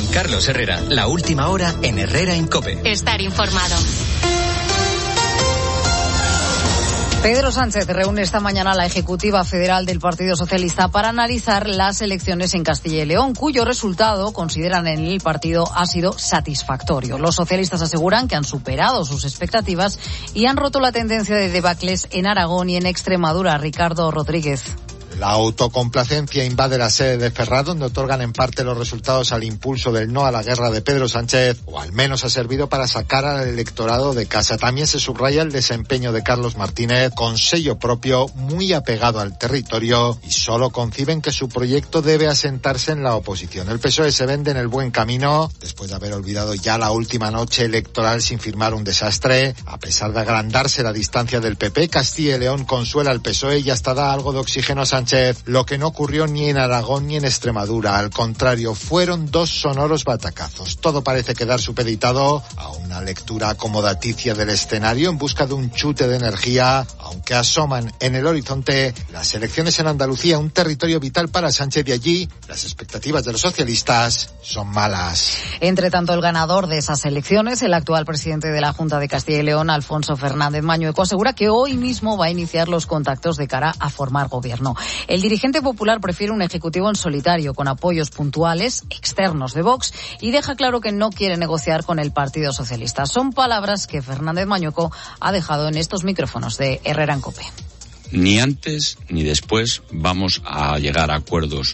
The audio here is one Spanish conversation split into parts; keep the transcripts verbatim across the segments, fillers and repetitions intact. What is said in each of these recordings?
con Carlos Herrera. La última hora en Herrera en COPE. Estar informado. Pedro Sánchez reúne esta mañana a la Ejecutiva Federal del Partido Socialista para analizar las elecciones en Castilla y León, cuyo resultado, consideran en el partido, ha sido satisfactorio. Los socialistas aseguran que han superado sus expectativas y han roto la tendencia de debacles en Aragón y en Extremadura. Ricardo Rodríguez. La autocomplacencia invade la sede de Ferraz, donde otorgan en parte los resultados al impulso del no a la guerra de Pedro Sánchez, o al menos ha servido para sacar al electorado de casa. También se subraya el desempeño de Carlos Martínez, con sello propio, muy apegado al territorio, y solo conciben que su proyecto debe asentarse en la oposición. El P S O E se vende en el buen camino, después de haber olvidado ya la última noche electoral sin firmar un desastre. A pesar de agrandarse la distancia del P P, Castilla y León consuela al P S O E y hasta da algo de oxígeno a Sánchez, lo que no ocurrió ni en Aragón ni en Extremadura. Al contrario, fueron dos sonoros batacazos. Todo parece quedar supeditado a una lectura acomodaticia del escenario en busca de un chute de energía, aunque asoman en el horizonte las elecciones en Andalucía, un territorio vital para Sánchez, y allí las expectativas de los socialistas son malas. Entre tanto, el ganador de esas elecciones, el actual presidente de la Junta de Castilla y León, Alfonso Fernández Mañueco, asegura que hoy mismo va a iniciar los contactos de cara a formar gobierno. El dirigente popular prefiere un ejecutivo en solitario, con apoyos puntuales, externos de Vox, y deja claro que no quiere negociar con el Partido Socialista. Son palabras que Fernández Mañueco ha dejado en estos micrófonos de Herrera en COPE. Ni antes ni después vamos a llegar a acuerdos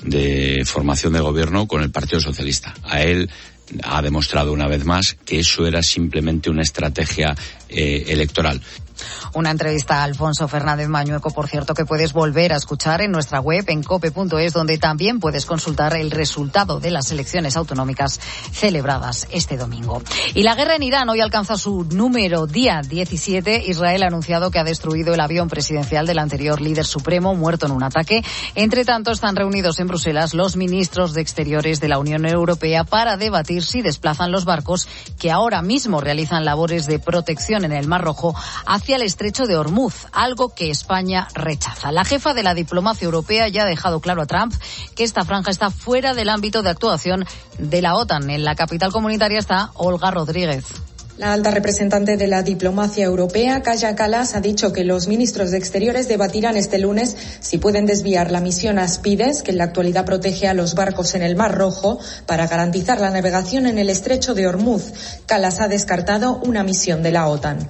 de formación de gobierno con el Partido Socialista. A él ha demostrado una vez más que eso era simplemente una estrategia eh, electoral. Una entrevista a Alfonso Fernández Mañueco, por cierto, que puedes volver a escuchar en nuestra web, en cope punto es, donde también puedes consultar el resultado de las elecciones autonómicas celebradas este domingo. Y la guerra en Irán hoy alcanza su número día diecisiete. Israel ha anunciado que ha destruido el avión presidencial del anterior líder supremo, muerto en un ataque. Entre tanto, están reunidos en Bruselas los ministros de Exteriores de la Unión Europea para debatir si desplazan los barcos que ahora mismo realizan labores de protección en el Mar Rojo hacia el estrecho de Hormuz, algo que España rechaza. La jefa de la diplomacia europea ya ha dejado claro a Trump que esta franja está fuera del ámbito de actuación de la OTAN. En la capital comunitaria está Olga Rodríguez. La alta representante de la diplomacia europea, Kaja Kallas, ha dicho que los ministros de Exteriores debatirán este lunes si pueden desviar la misión Aspides, que en la actualidad protege a los barcos en el Mar Rojo, para garantizar la navegación en el estrecho de Hormuz. Kallas ha descartado una misión de la OTAN.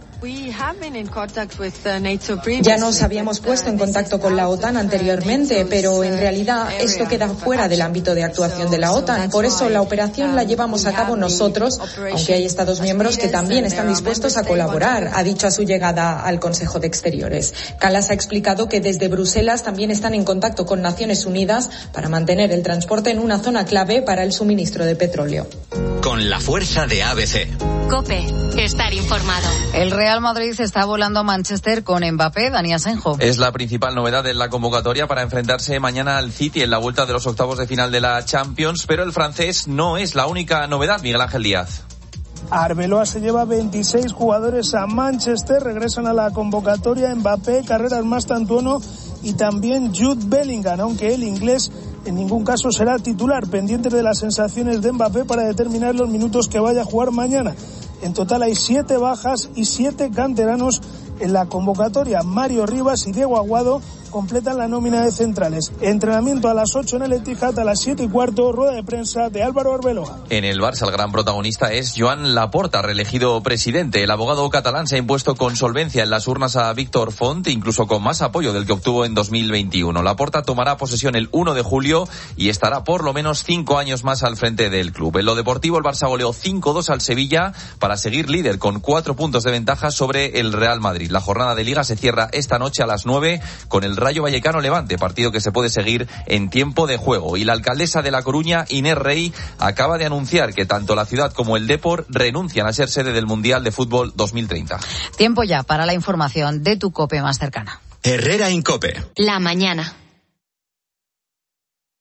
Ya nos habíamos puesto en contacto con la OTAN anteriormente, pero en realidad esto queda fuera del ámbito de actuación de la OTAN. Por eso la operación la llevamos a cabo nosotros, aunque hay Estados miembros que también están dispuestos a colaborar, ha dicho a su llegada al Consejo de Exteriores. Kallas ha explicado que desde Bruselas también están en contacto con Naciones Unidas para mantener el transporte en una zona clave para el suministro de petróleo. Con la fuerza de A B C. COPE, estar informado. El Real Madrid está volando a Manchester con Mbappé. Dani Asenjo. Es la principal novedad en la convocatoria para enfrentarse mañana al City en la vuelta de los octavos de final de la Champions, pero el francés no es la única novedad, Miguel Ángel Díaz. Arbeloa se lleva veintiséis jugadores a Manchester, regresan a la convocatoria Mbappé, Carreras Mastantuono y también Jude Bellingham, aunque el inglés en ningún caso será titular, pendientes de las sensaciones de Mbappé para determinar los minutos que vaya a jugar mañana. En total hay siete bajas y siete canteranos en la convocatoria. Mario Rivas y Diego Aguado completan la nómina de centrales. Entrenamiento a las ocho en el Etihad, a las siete y cuarto, rueda de prensa de Álvaro Arbeloa. En el Barça el gran protagonista es Joan Laporta, reelegido presidente. El abogado catalán se ha impuesto con solvencia en las urnas a Víctor Font, incluso con más apoyo del que obtuvo en dos mil veintiuno. Laporta tomará posesión el uno de julio y estará por lo menos cinco años más al frente del club. En lo deportivo, el Barça goleó cinco dos al Sevilla para seguir líder con cuatro puntos de ventaja sobre el Real Madrid. La jornada de Liga se cierra esta noche a las nueve con el Rayo Vallecano Levante, partido que se puede seguir en tiempo de juego. Y la alcaldesa de La Coruña, Inés Rey, acaba de anunciar que tanto la ciudad como el Depor renuncian a ser sede del Mundial de Fútbol dos mil treinta. Tiempo ya para la información de tu COPE más cercana. Herrera en COPE. La mañana.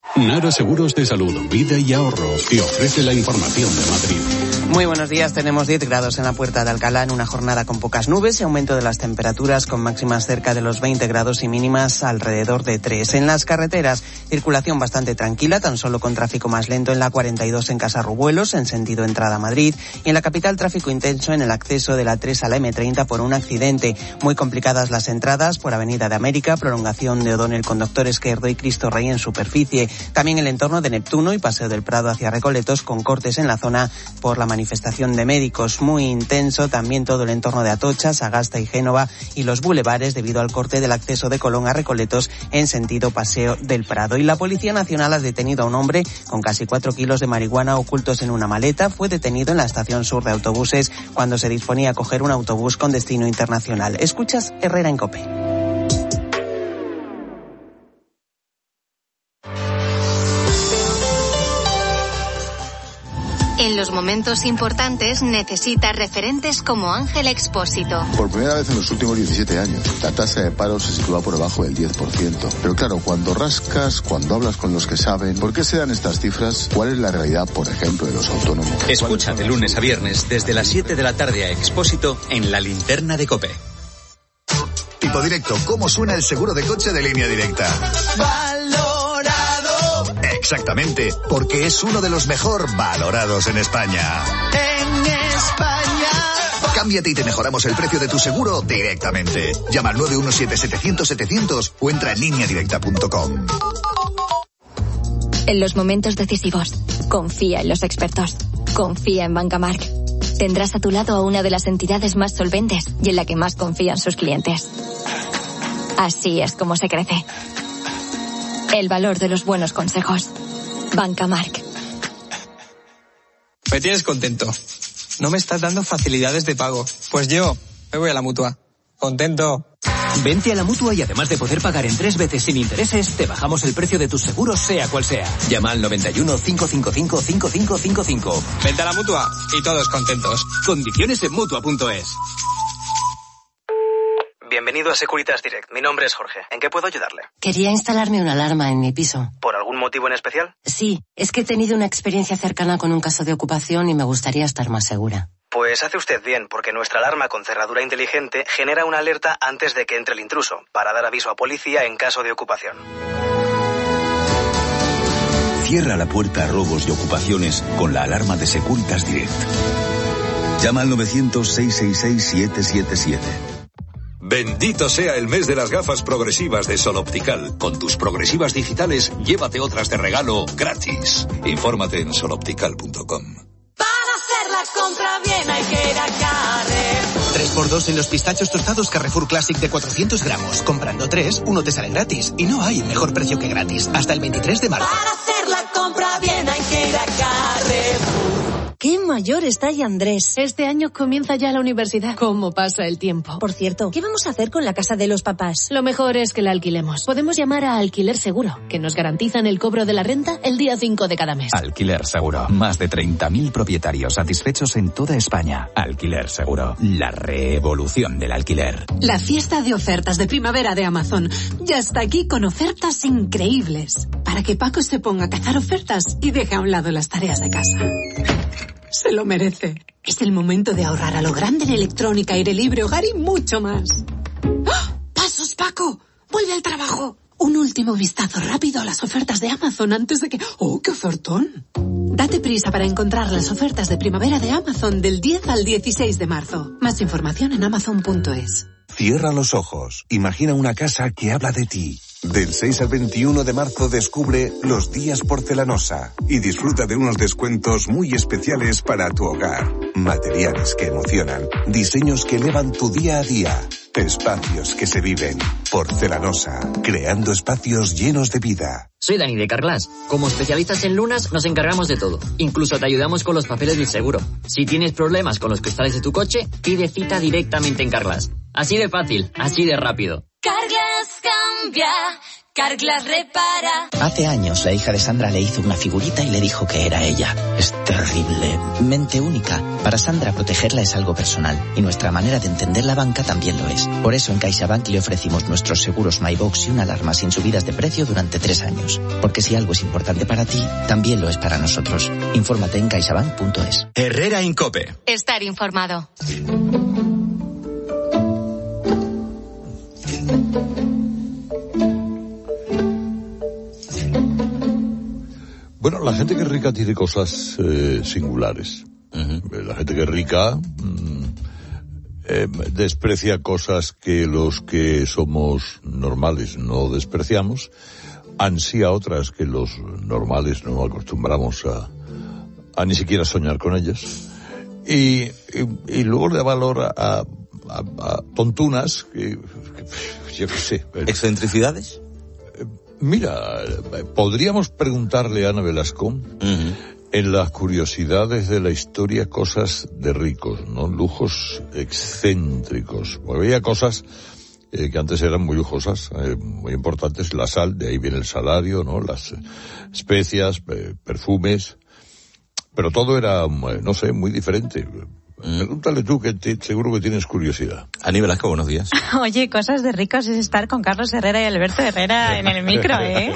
Nara Seguros de Salud, Vida y Ahorro te ofrece la información de Madrid. Muy buenos días, tenemos diez grados en la Puerta de Alcalá en una jornada con pocas nubes y aumento de las temperaturas con máximas cerca de los veinte grados y mínimas alrededor de tres. En las carreteras, circulación bastante tranquila, tan solo con tráfico más lento en la cuarenta y dos en Casarrubuelos, en sentido entrada a Madrid, y en la capital tráfico intenso en el acceso de la tres a la eme treinta por un accidente. Muy complicadas las entradas por Avenida de América, prolongación de O'Donnell con Doctor Esquerdo y Cristo Rey en superficie. También el entorno de Neptuno y Paseo del Prado hacia Recoletos con cortes en la zona por la manifestación de médicos. Muy intenso también todo el entorno de Atocha, Sagasta y Génova y los bulevares debido al corte del acceso de Colón a Recoletos en sentido Paseo del Prado. Y la Policía Nacional ha detenido a un hombre con casi cuatro kilos de marihuana ocultos en una maleta. Fue detenido en la estación sur de autobuses cuando se disponía a coger un autobús con destino internacional. Escuchas Herrera en COPE. En los momentos importantes necesitas referentes como Ángel Expósito. Por primera vez en los últimos diecisiete años, la tasa de paro se sitúa por debajo del diez por ciento. Pero claro, cuando rascas, cuando hablas con los que saben, ¿por qué se dan estas cifras? ¿Cuál es la realidad, por ejemplo, de los autónomos? Escucha de lunes a viernes desde las siete de la tarde a Expósito en La Linterna de COPE. Tipo directo, ¿cómo suena el seguro de coche de Línea Directa? Exactamente, porque es uno de los mejor valorados en España. En España. Cámbiate y te mejoramos el precio de tu seguro directamente. Llama al nueve uno siete setecientos setecientos o entra en línea directa punto com. En los momentos decisivos, confía en los expertos. Confía en Bancamark. Tendrás a tu lado a una de las entidades más solventes y en la que más confían sus clientes. Así es como se crece. El valor de los buenos consejos. Bancamark. Me tienes contento. No me estás dando facilidades de pago. Pues yo me voy a la Mutua. Contento. Vente a la Mutua y además de poder pagar en tres veces sin intereses, te bajamos el precio de tus seguros sea cual sea. Llama al noventa y uno, cinco cinco cinco, cinco cinco cinco cinco. Vente a la Mutua y todos contentos. Condiciones en Mutua punto es. Bienvenido a Securitas Direct. Mi nombre es Jorge. ¿En qué puedo ayudarle? Quería instalarme una alarma en mi piso. ¿Por algún motivo en especial? Sí, es que he tenido una experiencia cercana con un caso de ocupación y me gustaría estar más segura. Pues hace usted bien, porque nuestra alarma con cerradura inteligente genera una alerta antes de que entre el intruso, para dar aviso a policía en caso de ocupación. Cierra la puerta a robos y ocupaciones con la alarma de Securitas Direct. Llama al novecientos, seiscientos sesenta y seis, setecientos setenta y siete. Bendito sea el mes de las gafas progresivas de Sol Optical. Con tus progresivas digitales, llévate otras de regalo gratis. Infórmate en sol optical punto com. Para hacer la compra bien hay que ir a Carrefour. tres por dos en los pistachos tostados Carrefour Classic de cuatrocientos gramos. Comprando tres, uno te sale gratis. Y no hay mejor precio que gratis. Hasta el veintitrés de marzo. Para hacer la compra bien hay que ir a Carrefour. ¡Qué mayor está ya Andrés! Este año comienza ya la universidad. ¿Cómo pasa el tiempo? Por cierto, ¿qué vamos a hacer con la casa de los papás? Lo mejor es que la alquilemos. Podemos llamar a Alquiler Seguro, que nos garantizan el cobro de la renta el día cinco de cada mes. Alquiler Seguro. Más de treinta mil propietarios satisfechos en toda España. Alquiler Seguro. La revolución del alquiler. La fiesta de ofertas de primavera de Amazon ya está aquí con ofertas increíbles. Para que Paco se ponga a cazar ofertas y deje a un lado las tareas de casa. Se lo merece. Es el momento de ahorrar a lo grande en electrónica, aire libre, hogar y mucho más. ¡Ah! ¡Pasos, Paco! ¡Vuelve al trabajo! Un último vistazo rápido a las ofertas de Amazon antes de que... ¡Oh, qué ofertón! Date prisa para encontrar las ofertas de primavera de Amazon del diez al dieciséis de marzo. Más información en amazon punto es. Cierra los ojos. Imagina una casa que habla de ti. Del seis al veintiuno de marzo descubre Los Días Porcelanosa y disfruta de unos descuentos muy especiales para tu hogar. Materiales que emocionan, diseños que elevan tu día a día, espacios que se viven. Porcelanosa, creando espacios llenos de vida. Soy Dani de Carglass. Como especialistas en lunas nos encargamos de todo. Incluso te ayudamos con los papeles del seguro. Si tienes problemas con los cristales de tu coche, pide cita directamente en Carglass. Así de fácil, así de rápido. Carglass cambia, Carglass repara. Hace años la hija de Sandra le hizo una figurita y le dijo que era ella. Es terriblemente única. Para Sandra protegerla es algo personal y nuestra manera de entender la banca también lo es. Por eso en CaixaBank le ofrecimos nuestros seguros MyBox y una alarma sin subidas de precio durante tres años. Porque si algo es importante para ti, también lo es para nosotros. Infórmate en caixabank punto es. Herrera Incope. Estar informado. Bueno, la gente que es rica tiene cosas eh, singulares. Uh-huh. La gente que es rica mmm, eh, desprecia cosas que los que somos normales no despreciamos, ansía otras que los normales no acostumbramos a, a ni siquiera soñar con ellas, y, y, y luego le da valor a, a, a tontunas que, que yo qué sé. ¿Excentricidades? Mira, podríamos preguntarle a Ana Velasco uh-huh. en las curiosidades de la historia cosas de ricos, ¿no? Lujos excéntricos. Porque había cosas eh, que antes eran muy lujosas, eh, muy importantes. La sal, de ahí viene el salario, ¿no? Las especias, eh, perfumes. Pero todo era, eh, no sé, muy diferente. Pregúntale tú, que te, seguro que tienes curiosidad. Ani Velasco, buenos días. Oye, cosas de ricos es estar con Carlos Herrera y Alberto Herrera en el micro, ¿eh?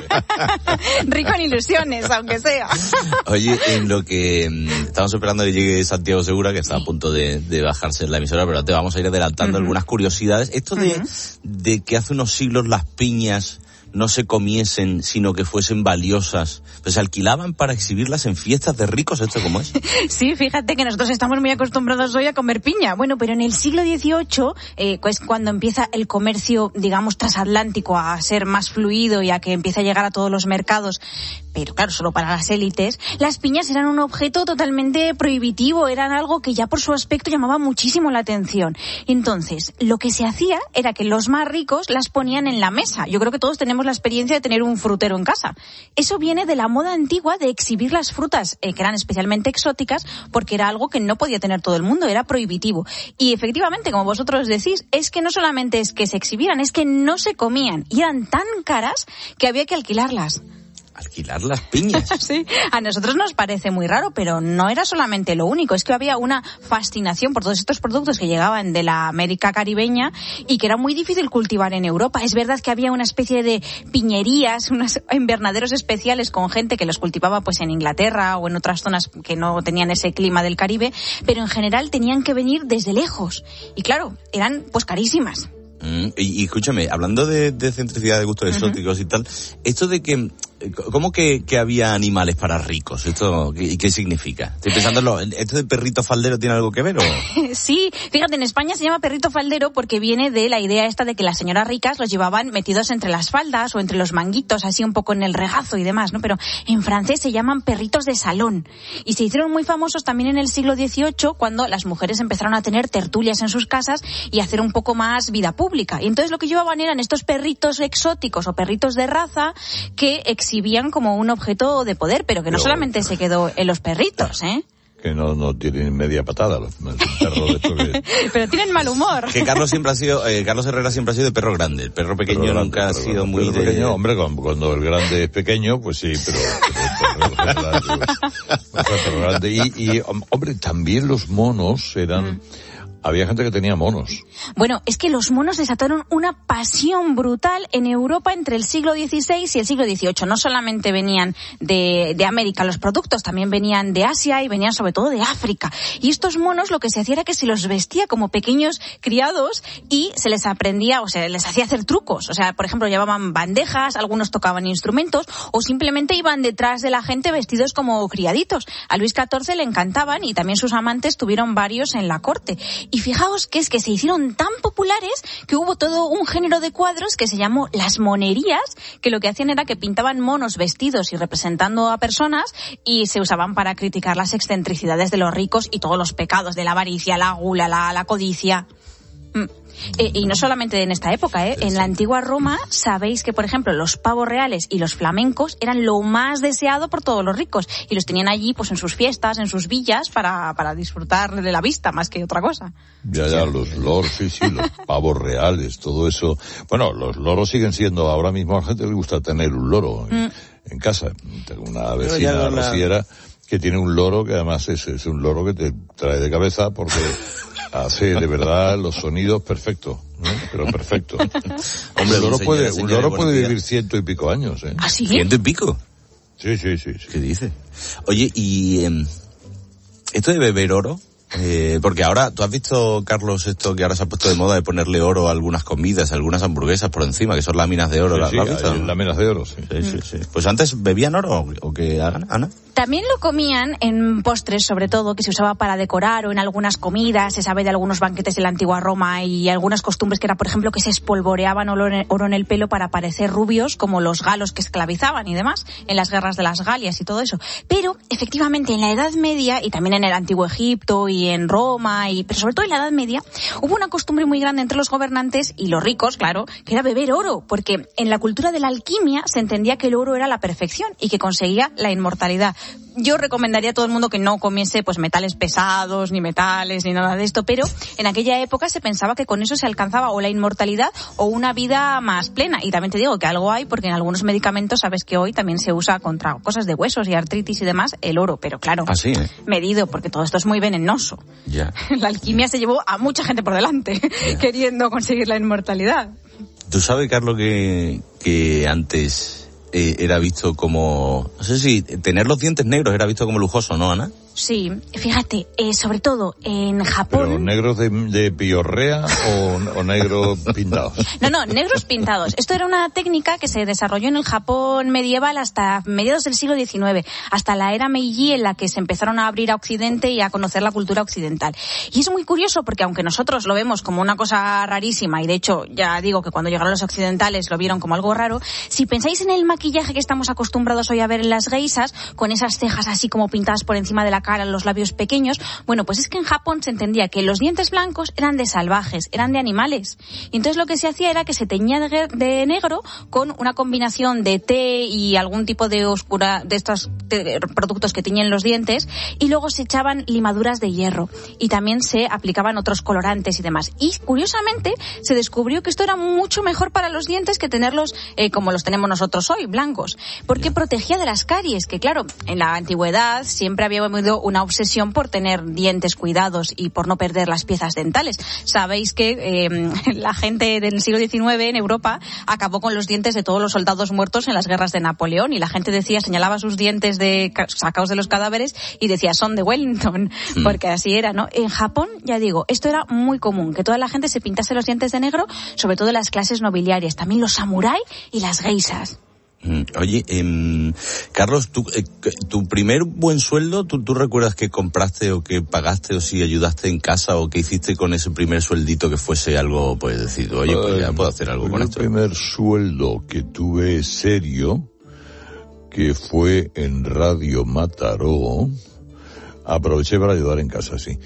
Rico en ilusiones, aunque sea. Oye, en lo que mmm, estamos esperando que llegue Santiago Segura, que está a punto de, de bajarse en la emisora, pero te vamos a ir adelantando uh-huh. algunas curiosidades. Esto de, uh-huh. de que hace unos siglos las piñas no se comiesen, sino que fuesen valiosas, pues se alquilaban para exhibirlas en fiestas de ricos. ¿Esto cómo es? Sí, fíjate que nosotros estamos muy acostumbrados hoy a comer piña. Bueno, pero en el siglo dieciocho, eh, pues cuando empieza el comercio, digamos, transatlántico a ser más fluido y a que empieza a llegar a todos los mercados, pero claro, solo para las élites, las piñas eran un objeto totalmente prohibitivo, eran algo que ya por su aspecto llamaba muchísimo la atención. Entonces, lo que se hacía era que los más ricos las ponían en la mesa. Yo creo que todos tenemos la experiencia de tener un frutero en casa. Eso viene de la moda antigua de exhibir las frutas, eh, que eran especialmente exóticas, porque era algo que no podía tener todo el mundo, era prohibitivo. Y efectivamente, como vosotros decís, es que no solamente es que se exhibieran, es que no se comían, y eran tan caras que había que alquilarlas. Alquilar las piñas. Sí, a nosotros nos parece muy raro, pero no era solamente lo único, es que había una fascinación por todos estos productos que llegaban de la América caribeña y que era muy difícil cultivar en Europa. Es verdad que había una especie de piñerías, unos invernaderos especiales con gente que los cultivaba pues en Inglaterra o en otras zonas que no tenían ese clima del Caribe, pero en general tenían que venir desde lejos. Y claro, eran pues carísimas. Mm, y, y escúchame, hablando de, de centricidad de gustos uh-huh. exóticos y tal, esto de que, ¿cómo que, que había animales para ricos? ¿Esto qué, qué significa? Estoy pensando, en lo, ¿esto de perrito faldero tiene algo que ver o...? Sí, fíjate, en España se llama perrito faldero porque viene de la idea esta de que las señoras ricas los llevaban metidos entre las faldas o entre los manguitos, así un poco en el regazo y demás, ¿no? Pero en francés se llaman perritos de salón. Y se hicieron muy famosos también en el siglo dieciocho, cuando las mujeres empezaron a tener tertulias en sus casas y hacer un poco más vida pública. Y entonces lo que llevaban eran estos perritos exóticos o perritos de raza que exhibían como un objeto de poder, pero que no pero, solamente se quedó en los perritos, ¿eh? Que no, no tienen media patada los perros de estos que... Pero tienen mal humor. Que Carlos siempre ha sido, eh, Carlos Herrera siempre ha sido de perro grande. El perro pequeño perro nunca grande, ha sido grande, muy de... Pequeño, hombre, cuando, cuando el grande es pequeño, pues sí, pero... pero, pero, pero, pero, pero grande. Y, y, hombre, también los monos eran... Mm. Había gente que tenía monos. Bueno, es que los monos desataron una pasión brutal en Europa entre el siglo dieciséis y el siglo dieciocho. No solamente venían de, de América los productos, también venían de Asia y venían sobre todo de África. Y estos monos lo que se hacía era que se los vestía como pequeños criados y se les aprendía, o se les hacía hacer trucos. O sea, por ejemplo, llevaban bandejas, algunos tocaban instrumentos o simplemente iban detrás de la gente vestidos como criaditos. A Luis catorce le encantaban y también sus amantes tuvieron varios en la corte. Y fijaos que es que se hicieron tan populares que hubo todo un género de cuadros que se llamó las monerías, que lo que hacían era que pintaban monos vestidos y representando a personas y se usaban para criticar las excentricidades de los ricos y todos los pecados de la avaricia, la gula, la, la codicia. Mm. Eh, y no solamente en esta época, ¿eh? En la antigua Roma sabéis que, por ejemplo, los pavos reales y los flamencos eran lo más deseado por todos los ricos y los tenían allí pues en sus fiestas, en sus villas para, para disfrutar de la vista más que otra cosa. Ya, ya, los loros, sí, sí, los pavos reales, todo eso. Bueno, los loros siguen siendo, ahora mismo a la gente le gusta tener un loro en, mm. en casa. Tengo una vecina no rociera que tiene un loro que además es, es un loro que te trae de cabeza porque hace de verdad los sonidos perfectos, ¿no? Pero perfectos. Hombre, un loro puede, un loro puede vivir ciento y pico años, ¿eh? ¿Ah, sí? ¿Ciento y pico? Sí, sí, sí, sí. ¿Qué dice? Oye, y eh, esto de beber oro, eh, porque ahora, ¿tú has visto, Carlos, esto que ahora se ha puesto de moda de ponerle oro a algunas comidas, a algunas hamburguesas por encima, que son láminas de oro? Sí, ¿La, sí, ¿la has visto? Hay láminas de oro, sí. Sí, sí, sí. Pues antes, ¿bebían oro o qué hagan, Ana? También lo comían en postres, sobre todo, que se usaba para decorar o en algunas comidas. Se sabe de algunos banquetes de la antigua Roma y algunas costumbres que era, por ejemplo, que se espolvoreaban oro en el pelo para parecer rubios, como los galos que esclavizaban y demás, en las guerras de las Galias y todo eso. Pero, efectivamente, en la Edad Media, y también en el Antiguo Egipto y en Roma, y pero sobre todo en la Edad Media, hubo una costumbre muy grande entre los gobernantes y los ricos, claro, que era beber oro, porque en la cultura de la alquimia se entendía que el oro era la perfección y que conseguía la inmortalidad. Yo recomendaría a todo el mundo que no comiese pues metales pesados, ni metales, ni nada de esto, pero en aquella época se pensaba que con eso se alcanzaba o la inmortalidad o una vida más plena. Y también te digo que algo hay, porque en algunos medicamentos sabes que hoy también se usa contra cosas de huesos y artritis y demás, el oro, pero claro, ¿Ah, sí, eh? medido, porque todo esto es muy venenoso. Ya. La alquimia se llevó a mucha gente por delante, ya, queriendo conseguir la inmortalidad. ¿Tú sabes, Carlos, que, que antes eh, era visto como, no sé si tener los dientes negros era visto como lujoso, ¿no, Ana? Sí, fíjate, eh, sobre todo en Japón... ¿Pero negros de, de piorrea o, o negros pintados? No, no, negros pintados. Esto era una técnica que se desarrolló en el Japón medieval hasta mediados del siglo diecinueve, hasta la era Meiji, en la que se empezaron a abrir a Occidente y a conocer la cultura occidental. Y es muy curioso porque aunque nosotros lo vemos como una cosa rarísima, y de hecho ya digo que cuando llegaron los occidentales lo vieron como algo raro, si pensáis en el maquillaje que estamos acostumbrados hoy a ver en las geishas, con esas cejas así como pintadas por encima de la cara, los labios pequeños, bueno, pues es que en Japón se entendía que los dientes blancos eran de salvajes, eran de animales. Y entonces lo que se hacía era que se teñía de, de negro con una combinación de té y algún tipo de oscura, de estos de productos que tiñen los dientes, y luego se echaban limaduras de hierro. Y también se aplicaban otros colorantes y demás. Y curiosamente se descubrió que esto era mucho mejor para los dientes que tenerlos eh, como los tenemos nosotros hoy, blancos. Porque protegía de las caries, que claro, en la antigüedad siempre había habido una obsesión por tener dientes cuidados y por no perder las piezas dentales. Sabéis que eh, la gente del siglo diecinueve en Europa acabó con los dientes de todos los soldados muertos en las guerras de Napoleón, y la gente decía, señalaba sus dientes de sacados de los cadáveres y decía, son de Wellington, mm. porque así era, ¿no? En Japón, ya digo, esto era muy común, que toda la gente se pintase los dientes de negro, sobre todo las clases nobiliarias, también los samurái y las geishas. Oye, eh, Carlos, ¿tú, eh, tu primer buen sueldo, ¿tú, ¿tú recuerdas que compraste o que pagaste o si ayudaste en casa o qué hiciste con ese primer sueldito que fuese algo, pues decir, oye, pues ya puedo hacer algo uh, con esto? El primer sueldo que tuve serio, que fue en Radio Mataró, aproveché para ayudar en casa, sí,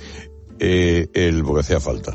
eh, el porque hacía falta.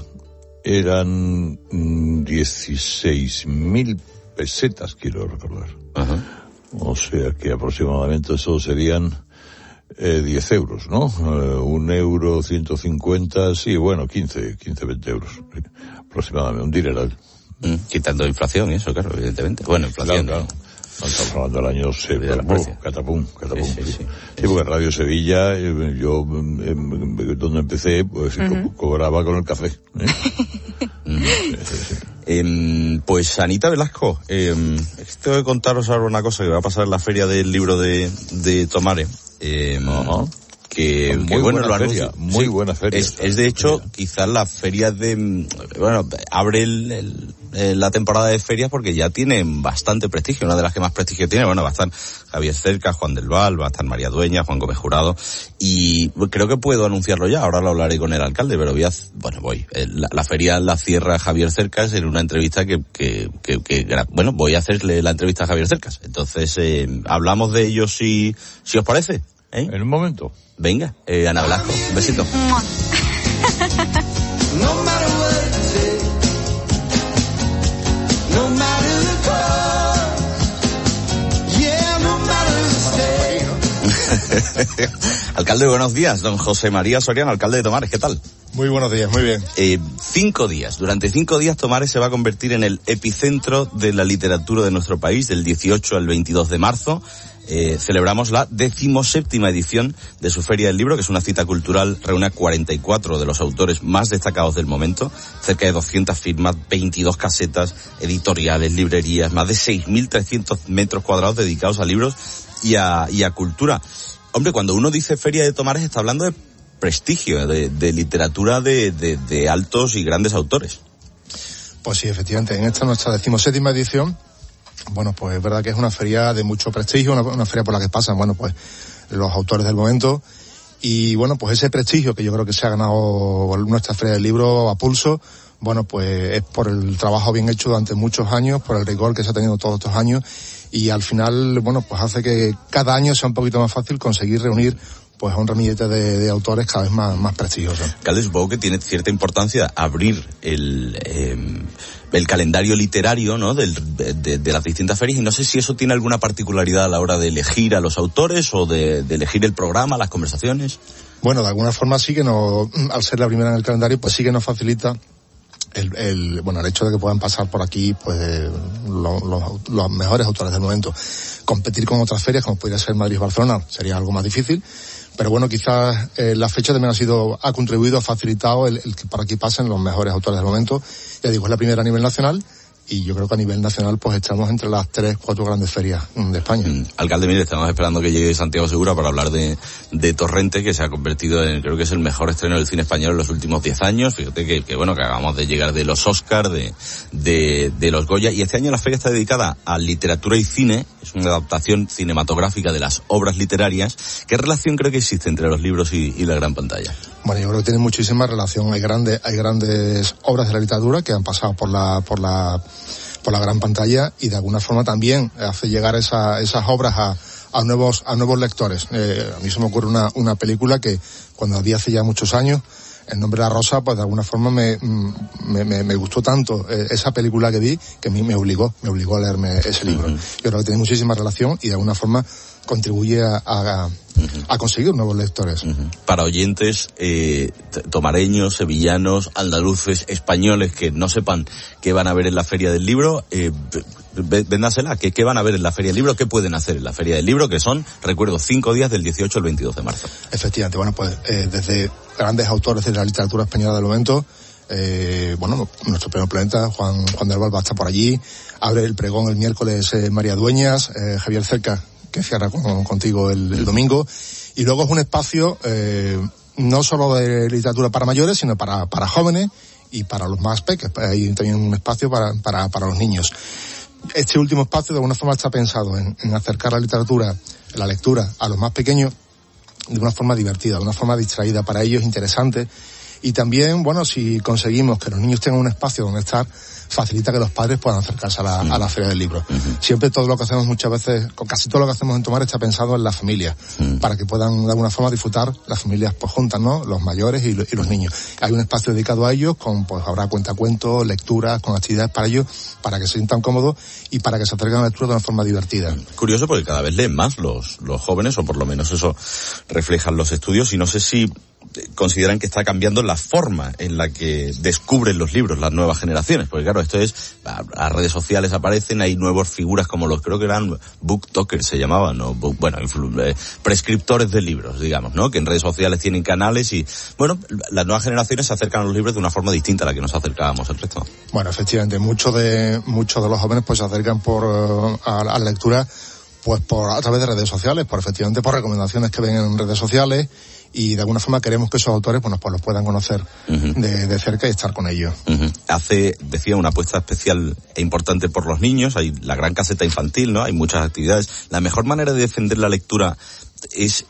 Eran mm, dieciséis mil pesetas, quiero recordar. Ajá. O sea que aproximadamente eso serían eh, diez euros, ¿no? Eh, un euro, ciento cincuenta, sí, bueno, quince, quince, veinte euros, aproximadamente, un dineral. Mm, quitando inflación y eso, claro, evidentemente. Bueno, inflación. Claro, claro. No estamos hablando del año se, catapum, catapum, catapum. Sí, sí, sí. Sí, porque en Radio Sevilla, yo, eh, donde empecé, pues uh-huh. co- cobraba con el café. ¿eh? uh-huh. sí, sí, sí. Eh, pues Anita Velasco, eh, tengo que contaros ahora una cosa que va a pasar en la feria del libro de, de Tomare. Eh, uh-huh. Que, muy que bueno, buena lo feria, muy sí, buena feria. Es, es de hecho feria. Quizás la feria de, bueno, abre el, el, la temporada de ferias porque ya tiene bastante prestigio, una de las que más prestigio tiene. Bueno, va a estar Javier Cercas, Juan del Val, va a estar María Dueña, Juan Gómez Jurado, y creo que puedo anunciarlo ya, ahora lo hablaré con el alcalde, pero voy a, bueno, voy. La, la feria la cierra Javier Cercas en una entrevista que, que, que, que, bueno, voy a hacerle la entrevista a Javier Cercas. Entonces, eh, hablamos de ello si, si os parece. ¿Eh? En un momento. Venga, eh, Ana Velasco, un besito. No matter the cost, yeah, no matter the stake. Alcalde, buenos días. Don José María Soriano, alcalde de Tomares, ¿qué tal? Muy buenos días, muy bien. Eh, cinco días. Durante cinco días Tomares se va a convertir en el epicentro de la literatura de nuestro país, del dieciocho al veintidós de marzo. Eh, celebramos la decimoséptima edición de su Feria del Libro, que es una cita cultural, reúne a cuarenta y cuatro de los autores más destacados del momento, cerca de doscientas firmas, veintidós casetas, editoriales, librerías, más de seis mil trescientos metros cuadrados dedicados a libros y a, y a cultura. Hombre, cuando uno dice Feria de Tomares está hablando de prestigio, de, de literatura de, de, de altos y grandes autores. Pues sí, efectivamente, en esta nuestra decimoséptima edición, bueno, pues es verdad que es una feria de mucho prestigio, una, una feria por la que pasan, bueno, pues los autores del momento, y bueno, pues ese prestigio que yo creo que se ha ganado nuestra Feria del Libro a pulso, bueno, pues es por el trabajo bien hecho durante muchos años, por el rigor que se ha tenido todos estos años, y al final, bueno, pues hace que cada año sea un poquito más fácil conseguir reunir pues a un ramillete de, de autores cada vez más, más prestigiosos. Alcalde, supongo que tiene cierta importancia abrir el, eh, el calendario literario, ¿no?, del, de, de las distintas ferias, y no sé si eso tiene alguna particularidad a la hora de elegir a los autores o de, de elegir el programa, las conversaciones. Bueno, de alguna forma sí que nos, al ser la primera en el calendario, pues sí que nos facilita el, el bueno, el hecho de que puedan pasar por aquí, pues, eh, lo, lo, los mejores autores del momento. Competir con otras ferias, como podría ser Madrid y Barcelona, sería algo más difícil. Pero bueno, quizás eh, la fecha también ha sido, ha contribuido, ha facilitado el, el que para aquí pasen los mejores autores del momento. Ya digo, es la primera a nivel nacional, y yo creo que a nivel nacional pues estamos entre las tres, cuatro grandes ferias de España. Mm. Alcalde, mire, estamos esperando que llegue Santiago Segura para hablar de, de Torrente, que se ha convertido en, creo que es el mejor estreno del cine español en los últimos diez años. Fíjate que, que bueno, que acabamos de llegar de los Oscar, de, de, de los Goya, y este año la feria está dedicada a literatura y cine. Es una adaptación cinematográfica de las obras literarias. ¿Qué relación cree que existe entre los libros y, y la gran pantalla? Bueno, yo creo que tiene muchísima relación. Hay grandes, hay grandes obras de la literatura que han pasado por la, por la, por la gran pantalla, y de alguna forma también hace llegar esa, esas obras a, a nuevos, a nuevos lectores. Eh, a mí se me ocurre una, una película que cuando había hace ya muchos años, El nombre de la rosa, pues de alguna forma me, me, me, me gustó tanto eh, esa película que vi, que a mí me obligó, me obligó a leerme ese libro. Uh-huh. Yo creo que tiene muchísima relación y de alguna forma contribuye a, a, uh-huh. a conseguir nuevos lectores. Uh-huh. Para oyentes eh, tomareños, sevillanos, andaluces, españoles que no sepan qué van a ver en la Feria del Libro, eh, véndasela, ¿qué, ¿qué van a ver en la Feria del Libro? ¿Qué pueden hacer en la Feria del Libro? Que son, recuerdo, cinco días del dieciocho al veintidós de marzo. Efectivamente, bueno, pues eh, desde grandes autores de la literatura española del momento, eh, bueno, nuestro primer planeta, Juan, Juan del Val, va a estar por allí. Abre el pregón el miércoles eh, María Dueñas, eh, Javier Cerca, que cierra con, contigo el, el domingo. Y luego es un espacio eh, no solo de literatura para mayores, sino para, para jóvenes y para los más pequeños. Hay también un espacio para, para, para los niños. Este último espacio de alguna forma está pensado en, en acercar la literatura, la lectura a los más pequeños de una forma divertida, de una forma distraída para ellos, interesante. Y también, bueno, si conseguimos que los niños tengan un espacio donde estar, facilita que los padres puedan acercarse a la, uh-huh. a la Feria del Libro. Uh-huh. Siempre todo lo que hacemos muchas veces, casi todo lo que hacemos en Tomares está pensado en la familia, uh-huh. para que puedan de alguna forma disfrutar las familias pues juntas, ¿no? Los mayores y, lo, y los niños. Hay un espacio dedicado a ellos, con pues habrá cuentacuentos, lecturas, con actividades para ellos, para que se sientan cómodos y para que se acerquen a la lectura de una forma divertida. Curioso porque cada vez leen más los, los jóvenes, o por lo menos eso reflejan los estudios, y no sé si consideran que está cambiando la forma en la que descubren los libros las nuevas generaciones, porque claro, esto es, las redes sociales aparecen, hay nuevas figuras como los, creo que eran booktokers se llamaban, ¿no? Bueno, eh, prescriptores de libros, digamos, ¿no? Que en redes sociales tienen canales y, bueno, las nuevas generaciones se acercan a los libros de una forma distinta a la que nos acercábamos el resto. Bueno, efectivamente, muchos de, muchos de los jóvenes pues se acercan por, uh, a, a la lectura, pues por, a través de redes sociales, por efectivamente por recomendaciones que ven en redes sociales, y de alguna forma queremos que esos autores bueno, pues los puedan conocer uh-huh. de, de cerca y estar con ellos. Uh-huh. Hace, decía, una apuesta especial e importante por los niños, hay la gran caseta infantil, ¿no? Hay muchas actividades. La mejor manera de defender la lectura es eh,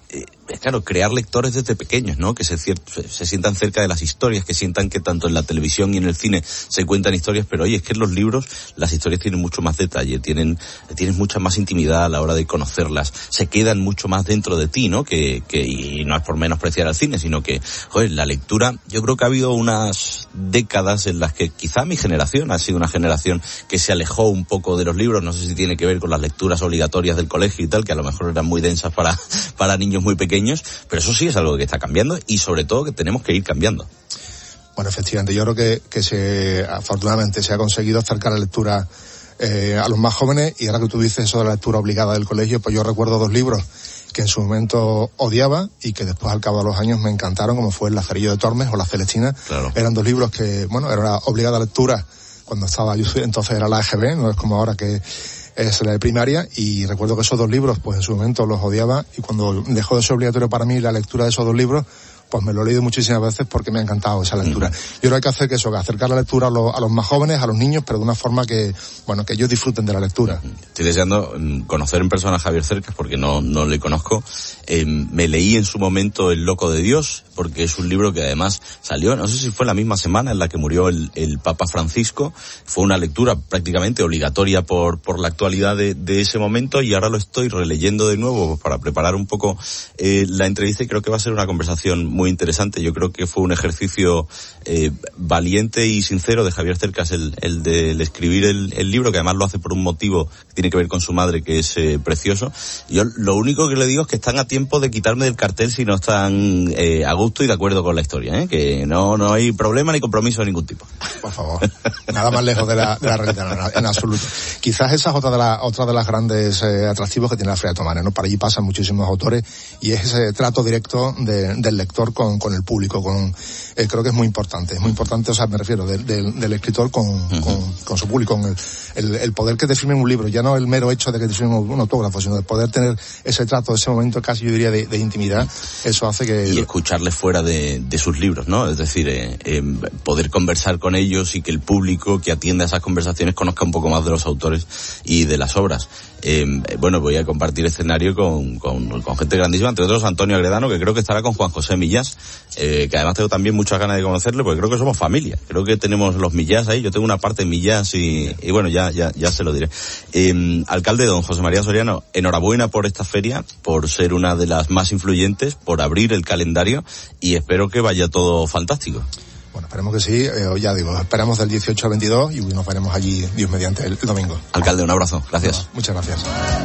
claro, crear lectores desde pequeños, ¿no? Que se, se sientan cerca de las historias, que sientan que tanto en la televisión y en el cine se cuentan historias, pero oye, es que en los libros las historias tienen mucho más detalle, tienen, tienes mucha más intimidad a la hora de conocerlas, se quedan mucho más dentro de ti, ¿no? Que, que, y no es por menospreciar al cine, sino que, joder, la lectura, yo creo que ha habido unas décadas en las que quizá mi generación ha sido una generación que se alejó un poco de los libros, no sé si tiene que ver con las lecturas obligatorias del colegio y tal, que a lo mejor eran muy densas para, para niños muy pequeños, pero eso sí es algo que está cambiando y sobre todo que tenemos que ir cambiando. Bueno, efectivamente, yo creo que, que se, afortunadamente se ha conseguido acercar la lectura eh, a los más jóvenes, y ahora que tú dices eso de la lectura obligada del colegio, pues yo recuerdo dos libros que en su momento odiaba y que después al cabo de los años me encantaron, como fue El Lazarillo de Tormes o La Celestina. Claro. Eran dos libros que, bueno, era una obligada lectura cuando estaba, yo entonces era la E G B, no es como ahora que es la de primaria, y recuerdo que esos dos libros, pues en su momento los odiaba, y cuando dejó de ser obligatorio para mí la lectura de esos dos libros, pues me lo he leído muchísimas veces porque me ha encantado esa lectura. Uh-huh. Yo creo que hay que hacer que eso, que acercar la lectura a, lo, a los más jóvenes, a los niños, pero de una forma que, bueno, que ellos disfruten de la lectura. Estoy deseando conocer en persona a Javier Cercas porque no, no le conozco. Eh, me leí en su momento El Loco de Dios, porque es un libro que además salió, no sé si fue la misma semana en la que murió el, el Papa Francisco. Fue una lectura prácticamente obligatoria por, por la actualidad de, de ese momento, y ahora lo estoy releyendo de nuevo para preparar un poco eh, la entrevista, y creo que va a ser una conversación muy interesante. Yo creo que fue un ejercicio eh, valiente y sincero de Javier Cercas el, el de el escribir el, el libro, que además lo hace por un motivo que tiene que ver con su madre, que es eh, precioso. Yo lo único que le digo es que están a tiempo de quitarme del cartel si no están eh, a gusto y de acuerdo con la historia, ¿eh? Que no no hay problema ni compromiso de ningún tipo. Por favor, nada más lejos de la, de la realidad, en absoluto. Quizás esa es otra de, la, otra de las grandes eh, atractivos que tiene la Feria de Tomares, ¿no? Para allí pasan muchísimos autores, y es ese trato directo de, del lector con, con el público, con eh, creo que es muy importante, es muy importante, o sea, me refiero de, de, del escritor con, uh-huh. con, con su público, con el, el, el poder que te firmen un libro, ya no el mero hecho de que te firmen un autógrafo, sino de poder tener ese trato, ese momento casi yo diría de, de intimidad, eso hace que... Y escucharles fuera de, de sus libros, ¿no? Es decir, eh, eh, poder conversar con ellos y que el público que atiende a esas conversaciones conozca un poco más de los autores y de las obras. Eh, bueno, voy a compartir escenario con, con, con gente grandísima, entre otros Antonio Agredano, que creo que estará con Juan José Millás, eh, que además tengo también muchas ganas de conocerle, porque creo que somos familia, creo que tenemos los Millás ahí, yo tengo una parte en Millás y, y bueno, ya, ya, ya se lo diré. Eh, alcalde don José María Soriano, enhorabuena por esta feria, por ser una de las más influyentes, por abrir el calendario, y espero que vaya todo fantástico. Bueno, esperemos que sí, eh, ya digo, esperamos del dieciocho al veintidós y nos veremos allí, Dios mediante, el, el domingo. Alcalde, un abrazo, gracias. No, muchas gracias.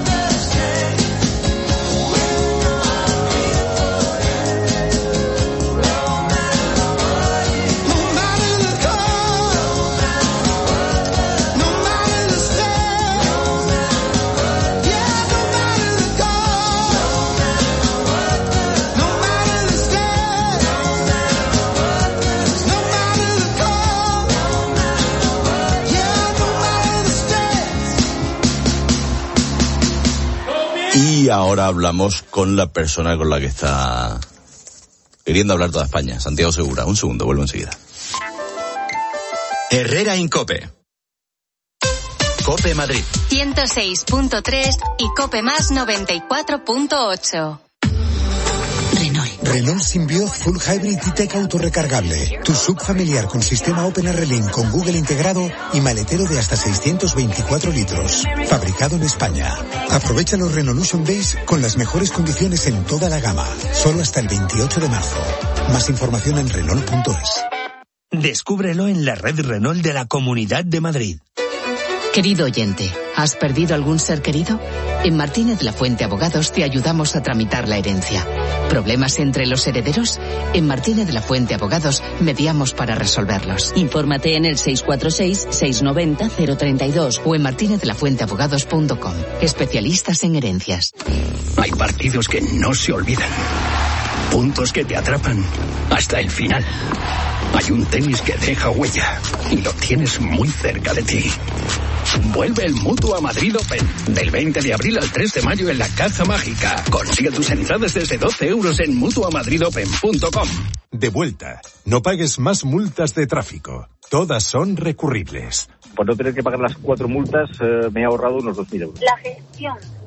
Y ahora hablamos con la persona con la que está queriendo hablar toda España, Santiago Segura. Un segundo, vuelvo enseguida. Herrera Incope. Cope Madrid. ciento seis punto tres y Cope Más noventa y cuatro punto ocho. Renault Symbioz Full Hybrid y Tech autorrecargable. Tu sub familiar con sistema Open R Link con Google integrado y maletero de hasta seiscientos veinticuatro litros. Fabricado en España. Aprovecha los Renaulution Days con las mejores condiciones en toda la gama. Solo hasta el veintiocho de marzo. Más información en Renault punto es. Descúbrelo en la red Renault de la Comunidad de Madrid. Querido oyente, ¿has perdido algún ser querido? En Martínez La Fuente Abogados te ayudamos a tramitar la herencia. ¿Problemas entre los herederos? En Martínez La Fuente Abogados mediamos para resolverlos. Infórmate en el seis cuatro seis, seis nueve cero, cero tres dos o en martinez la fuente abogados punto com. Especialistas en herencias. Hay partidos que no se olvidan. Puntos que te atrapan hasta el final. Hay un tenis que deja huella y lo tienes muy cerca de ti. Vuelve el Mutua Madrid Open del veinte de abril al tres de mayo en la Caja Mágica. Consigue tus entradas desde doce euros en mutua madrid open punto com. De vuelta. No pagues más multas de tráfico. Todas son recurribles. Por no tener que pagar las cuatro multas, eh, me he ahorrado unos dos mil euros. La gestión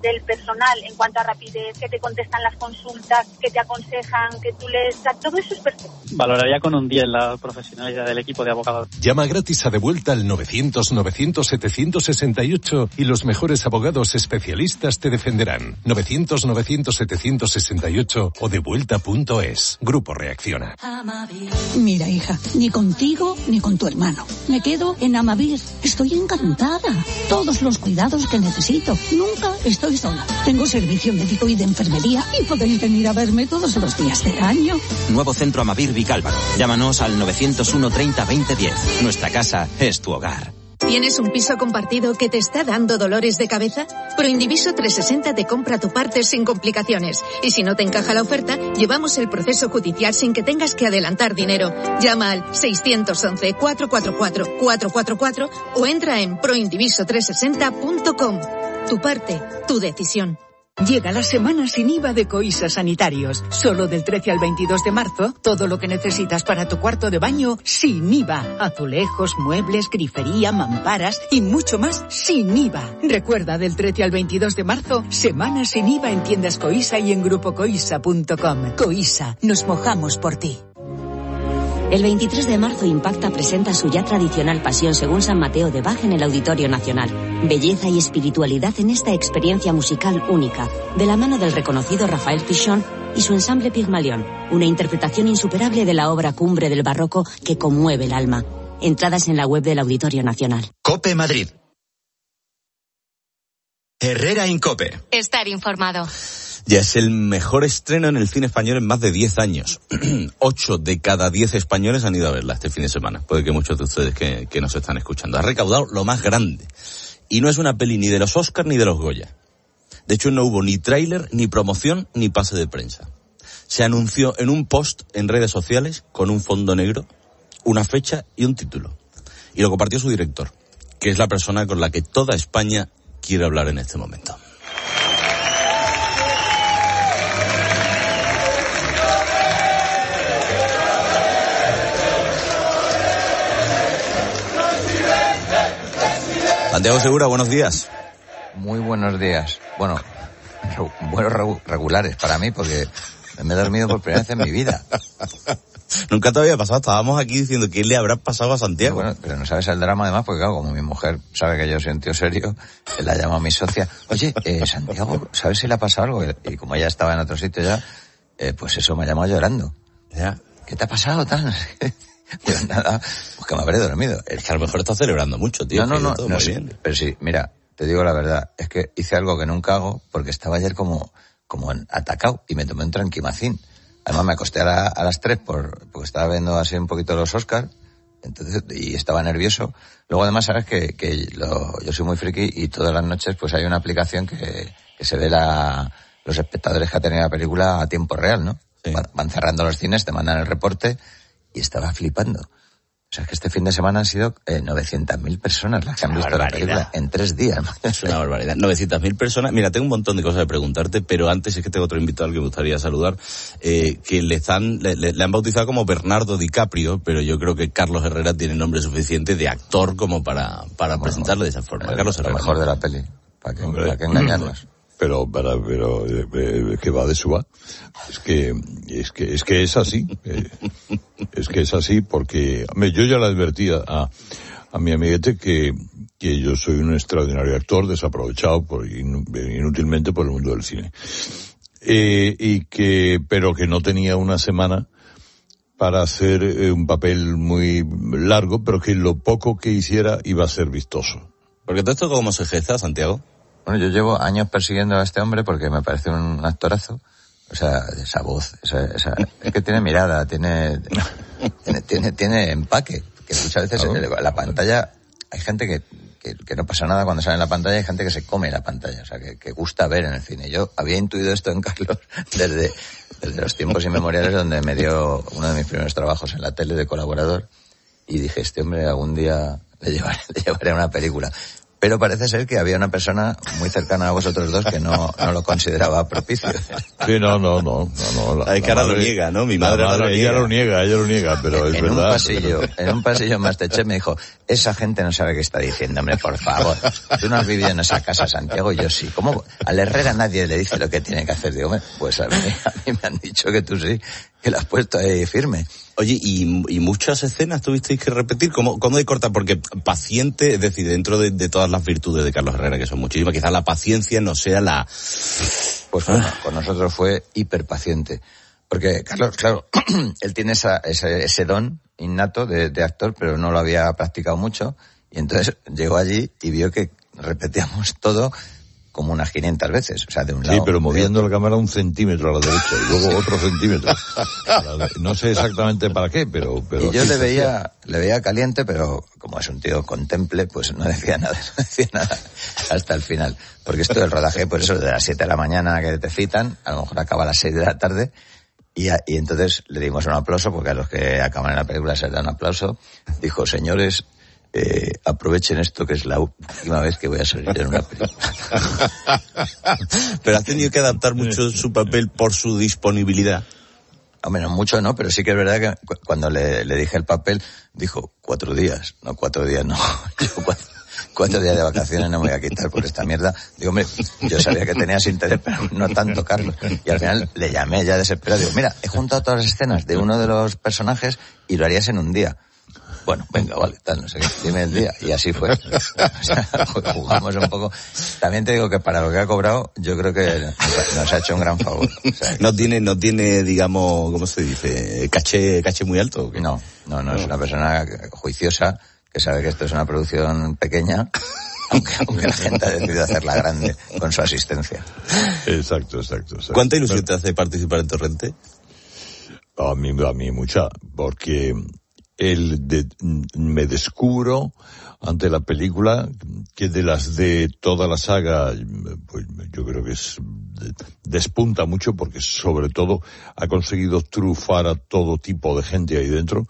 del personal en cuanto a rapidez, que te contestan las consultas, que te aconsejan, que tú les... O sea, todo eso es perfecto. Valoraría con un diez la profesionalidad del equipo de abogados. Llama gratis a Devuelta al novecientos novecientos setecientos sesenta y ocho y los mejores abogados especialistas te defenderán. novecientos novecientos setecientos sesenta y ocho o devuelta punto es. Grupo Reacciona. Mira, hija, ni contigo ni con tu hermano. Me quedo en Amavir. Estoy encantada. Todos los cuidados que necesito. Nunca estoy sola. Tengo servicio médico y de enfermería y podéis venir a verme todos los días del año. Nuevo centro Amavir Vicálvaro. Llámanos al novecientos uno treinta veinte diez. Nuestra casa es tu hogar. ¿Tienes un piso compartido que te está dando dolores de cabeza? Proindiviso trescientos sesenta te compra tu parte sin complicaciones. Y si no te encaja la oferta, llevamos el proceso judicial sin que tengas que adelantar dinero. Llama al seiscientos once, cuatrocientos cuarenta y cuatro, cuatrocientos cuarenta y cuatro o entra en proindiviso trescientos sesenta punto com. Tu parte, tu decisión. Llega la semana sin I V A de Coisa Sanitarios. Solo del trece al veintidós de marzo, todo lo que necesitas para tu cuarto de baño sin I V A. Azulejos, muebles, grifería, mamparas y mucho más sin I V A. Recuerda, del trece al veintidós de marzo, semana sin I V A en tiendas Coisa y en grupo coisa punto com. Coisa, nos mojamos por ti. El veintitrés de marzo Impacta presenta su ya tradicional Pasión según San Mateo de Bach en el Auditorio Nacional. Belleza y espiritualidad en esta experiencia musical única, de la mano del reconocido Rafael Pichón y su ensamble Pigmalión, una interpretación insuperable de la obra cumbre del barroco que conmueve el alma. Entradas en la web del Auditorio Nacional. COPE Madrid. Herrera Incope. Estar informado. Ya es el mejor estreno en el cine español en más de diez años. Ocho de cada diez españoles han ido a verla este fin de semana. Puede que muchos de ustedes que, que nos están escuchando. Ha recaudado lo más grande. Y no es una peli ni de los Oscars ni de los Goya. De hecho, no hubo ni tráiler, ni promoción, ni pase de prensa. Se anunció en un post en redes sociales con un fondo negro, una fecha y un título. Y lo compartió su director, que es la persona con la que toda España quiere hablar en este momento. Santiago Segura, buenos días. Muy buenos días. Bueno, buenos regulares para mí, porque me he dormido por primera vez en mi vida. Nunca te había pasado, estábamos aquí diciendo qué le habrá pasado a Santiago. Bueno, pero no sabes el drama además, porque claro, como mi mujer sabe que yo soy un tío serio, la ha llamado a mi socia. Oye, eh, Santiago, ¿sabes si le ha pasado algo? Y como ella estaba en otro sitio ya, eh, pues eso, me ha llamado llorando. Ya. ¿Qué te ha pasado tan...? Digo, nada, pues que me habré dormido. Es que a lo mejor estás celebrando mucho, tío. No, no, no, todo no muy sí, bien. Pero sí, mira, te digo la verdad, es que hice algo que nunca hago porque estaba ayer como, como atacado y me tomé un tranquimacín. Además me acosté a, la, a las tres por, porque estaba viendo así un poquito los Oscars, entonces, y estaba nervioso. Luego además sabes que, que lo, yo soy muy friki y todas las noches pues hay una aplicación que, que se ve la, los espectadores que ha tenido la película a tiempo real, ¿no? Sí. Van, van cerrando los cines, te mandan el reporte y estaba flipando. O sea, que este fin de semana han sido eh, novecientas mil personas las que han visto la película en tres días. Es una barbaridad. novecientas mil personas. Mira, tengo un montón de cosas de preguntarte, pero antes es que tengo otro invitado al que me gustaría saludar, eh, que le, están, le, le, le han bautizado como Bernardo DiCaprio, pero yo creo que Carlos Herrera tiene nombre suficiente de actor como para, para bueno, presentarle de esa forma. El, Carlos Herrera. Lo mejor de la peli. ¿Para qué, para qué engañarnos? Pero, para, pero, eh, eh, que va de su va. Es que, es que, es que es así. Eh, es que es así porque, hombre, yo ya le advertí a, a mi amiguete que, que yo soy un extraordinario actor desaprovechado por, inútilmente por el mundo del cine. Eh, y que, pero que no tenía una semana para hacer eh, un papel muy largo, pero que lo poco que hiciera iba a ser vistoso. Porque todo esto, ¿cómo se gesta, Santiago? Bueno, yo llevo años persiguiendo a este hombre porque me parece un actorazo. O sea, esa voz, esa, esa, es que tiene mirada, tiene, tiene, tiene, tiene empaque. Que muchas veces claro. La pantalla, hay gente que, que, que no pasa nada cuando sale en la pantalla, hay gente que se come la pantalla, o sea, que, que gusta ver en el cine. Yo había intuido esto en Carlos desde, desde los tiempos inmemoriales donde me dio uno de mis primeros trabajos en la tele de colaborador y dije, este hombre algún día le llevaré, le llevaré a una película. Pero parece ser que había una persona muy cercana a vosotros dos que no, no lo consideraba propicio. Sí, no, no, no, no, no. La, es que ahora lo niega, ¿no? Mi madre, madre lo ella niega. lo niega, ella lo niega, pero en, es en verdad. un pasillo, pero... en un pasillo Masterchef me dijo, esa gente no sabe qué está diciendo, hombre, por favor. Tú no has vivido en esa casa, Santiago, y yo sí. ¿Cómo? Al Herrera nadie le dice lo que tiene que hacer. Digo, hombre, pues a mí, a mí me han dicho que tú sí, que la has puesto ahí firme. Oye, ¿y, y muchas escenas tuvisteis que repetir? ¿Cómo, cómo de corta? Porque paciente, es decir, dentro de, de todas las virtudes de Carlos Herrera, que son muchísimas, quizás la paciencia no sea la... Pues bueno, con nosotros fue hiperpaciente. Porque, Carlos, claro, él tiene esa, ese, ese don innato de, de actor, pero no lo había practicado mucho. Y entonces llegó allí y vio que repetíamos todo como unas quinientas veces, o sea, de un lado. Sí, pero moviendo la cámara un centímetro a la derecha y luego otro centímetro. No sé exactamente para qué, pero... pero y yo le veía, le veía caliente, pero como es un tío contemple, pues no decía nada, no decía nada hasta el final. Porque esto del rodaje, por eso de las siete de la mañana que te citan, a lo mejor acaba a las seis de la tarde, y, a, y entonces le dimos un aplauso, porque a los que acaban en la película se les da un aplauso. Dijo, señores, Eh, aprovechen esto que es la última vez que voy a salir en una película. Pero has tenido que adaptar mucho su papel por su disponibilidad. Hombre, no mucho no, pero sí que es verdad que cu- cuando le, le dije el papel, dijo, cuatro días, no cuatro días, no. Yo cuatro, cuatro días de vacaciones no me voy a quitar por esta mierda. Digo, hombre, yo sabía que tenías interés, pero no tanto, Carlos. Y al final le llamé ya desesperado, digo, mira, he juntado todas las escenas de uno de los personajes y lo harías en un día. Bueno, venga, vale, tal, no sé qué, dime el día. Y así fue. O sea, jugamos un poco. También te digo que para lo que ha cobrado, yo creo que nos ha hecho un gran favor. O sea, no tiene, no tiene, digamos, ¿cómo se dice? Caché, caché muy alto. ¿O qué? No, no, no, no, es una persona juiciosa, que sabe que esto es una producción pequeña, aunque, aunque la gente ha decidido hacerla grande con su asistencia. Exacto, exacto, exacto. ¿Cuánta ilusión te hace participar en Torrente? A mí, a mí mucha, porque el de, me descubro ante la película que de las de toda la saga, pues yo creo que es despunta mucho porque sobre todo ha conseguido trufar a todo tipo de gente ahí dentro.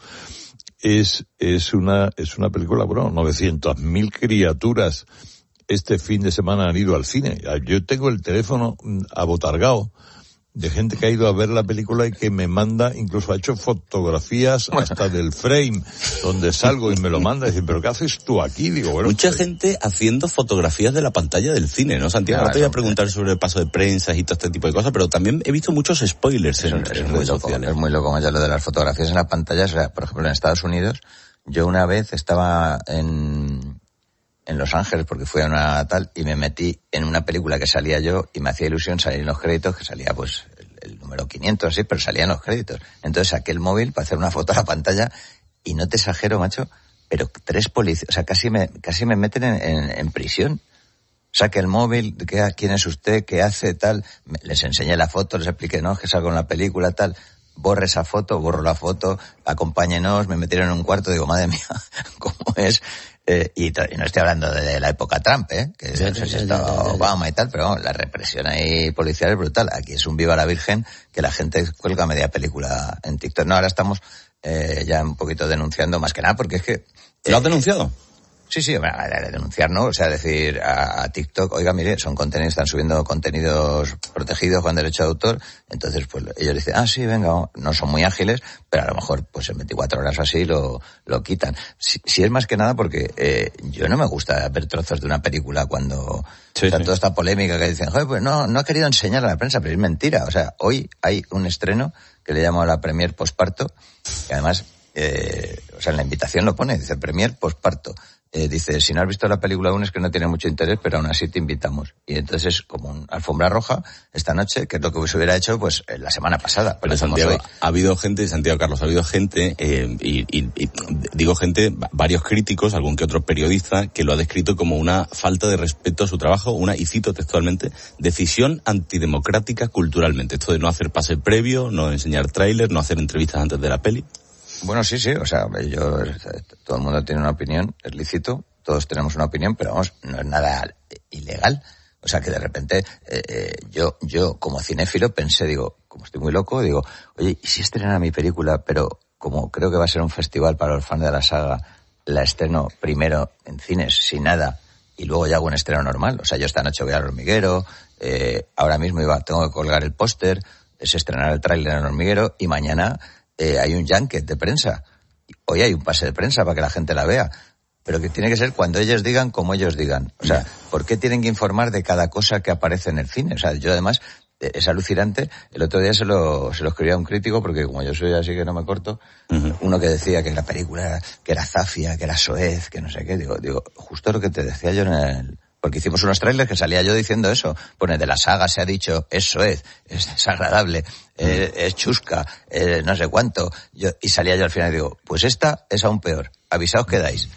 Es es una es una película, bueno, novecientas mil criaturas este fin de semana han ido al cine. Yo tengo el teléfono abotargado de gente que ha ido a ver la película y que me manda, incluso ha hecho fotografías hasta del frame donde salgo y me lo manda y dice, ¿pero qué haces tú aquí? Digo, bueno, mucha pues, gente haciendo fotografías de la pantalla del cine, ¿no, Santiago? Ahora te voy a preguntar sobre el paso de prensas y todo este tipo de cosas, pero también he visto muchos spoilers en, es, es en muy redes loco, sociales. es muy loco ya lo de las fotografías en las pantallas. O sea, por ejemplo, en Estados Unidos, yo una vez estaba en... en Los Ángeles, porque fui a una tal, y me metí en una película que salía yo, y me hacía ilusión salir en los créditos, que salía pues el, el número quinientos, así, pero salía en los créditos. Entonces saqué el móvil para hacer una foto a la pantalla, y no te exagero, macho, pero tres policías, o sea, casi me, casi me meten en, en, en prisión. Saqué el móvil, ¿qué, quién es usted? ¿Qué hace? Tal. Les enseñé la foto, les expliqué, no, es que salgo en la película, tal. Borre esa foto, borro la foto, acompáñenos, me metieron en un cuarto, digo, madre mía, ¿cómo es? Eh, y, y no estoy hablando de la época Trump, ¿eh? Que ya, no sé ya, si ya, estaba ya, ya, ya. Obama y tal, pero vamos, la represión ahí policial es brutal. Aquí es un viva la Virgen que la gente cuelga media película en TikTok. No, ahora estamos eh, ya un poquito denunciando más que nada, porque es que... Eh, ¿Lo has denunciado? Sí, sí, bueno, denunciar, ¿no? O sea, decir a, a TikTok, oiga, mire, son contenidos, están subiendo contenidos protegidos con derecho de autor, entonces pues ellos dicen, ah, sí, venga, no son muy ágiles, pero a lo mejor pues en veinticuatro horas así lo, lo quitan. Si, si es más que nada porque eh, yo no me gusta ver trozos de una película cuando sí, está sí. toda esta polémica que dicen, joder, pues no, no ha querido enseñar a la prensa, pero es mentira. O sea, hoy hay un estreno que le llamo la Premier Posparto, que además, eh, o sea, en la invitación lo pone, dice Premier Posparto. Eh, dice, si no has visto la película aún es que no tiene mucho interés, pero aún así te invitamos. Y entonces es como una alfombra roja esta noche, que es lo que se hubiera hecho pues la semana pasada. Pero Santiago, ha habido gente, Santiago Carlos, ha habido gente, eh, y, y, y digo gente, varios críticos, algún que otro periodista, que lo ha descrito como una falta de respeto a su trabajo, una, y cito textualmente, decisión antidemocrática culturalmente. Esto de no hacer pase previo, no enseñar tráiler, no hacer entrevistas antes de la peli. Bueno, sí, sí, o sea, yo, todo el mundo tiene una opinión, es lícito, todos tenemos una opinión, pero vamos, no es nada ilegal. O sea, que de repente, eh, eh, yo, yo como cinéfilo pensé, digo, como estoy muy loco, digo, oye, ¿y si estrena mi película, pero como creo que va a ser un festival para los fans de la saga, la estreno primero en cines, sin nada, y luego ya hago un estreno normal. O sea, yo esta noche voy al Hormiguero, eh, ahora mismo iba, tengo que colgar el póster, se estrenará el tráiler en el Hormiguero, y mañana eh, hay un junket de prensa. Hoy hay un pase de prensa para que la gente la vea. Pero que tiene que ser cuando ellos digan, como ellos digan. O sea, ¿por qué tienen que informar de cada cosa que aparece en el cine? O sea, yo además, es alucinante. El otro día se lo, se lo escribí a un crítico, porque como yo soy así que no me corto, uh-huh. uno que decía que la película, que era zafia, que era soez, que no sé qué. Digo, digo, justo lo que te decía yo en el... Porque hicimos unos trailers que salía yo diciendo eso. Pone, de la saga se ha dicho, es soez, es desagradable, eh, es chusca, eh, no sé cuánto. Yo, y salía yo al final y digo, pues esta es aún peor. Avisaos que dais.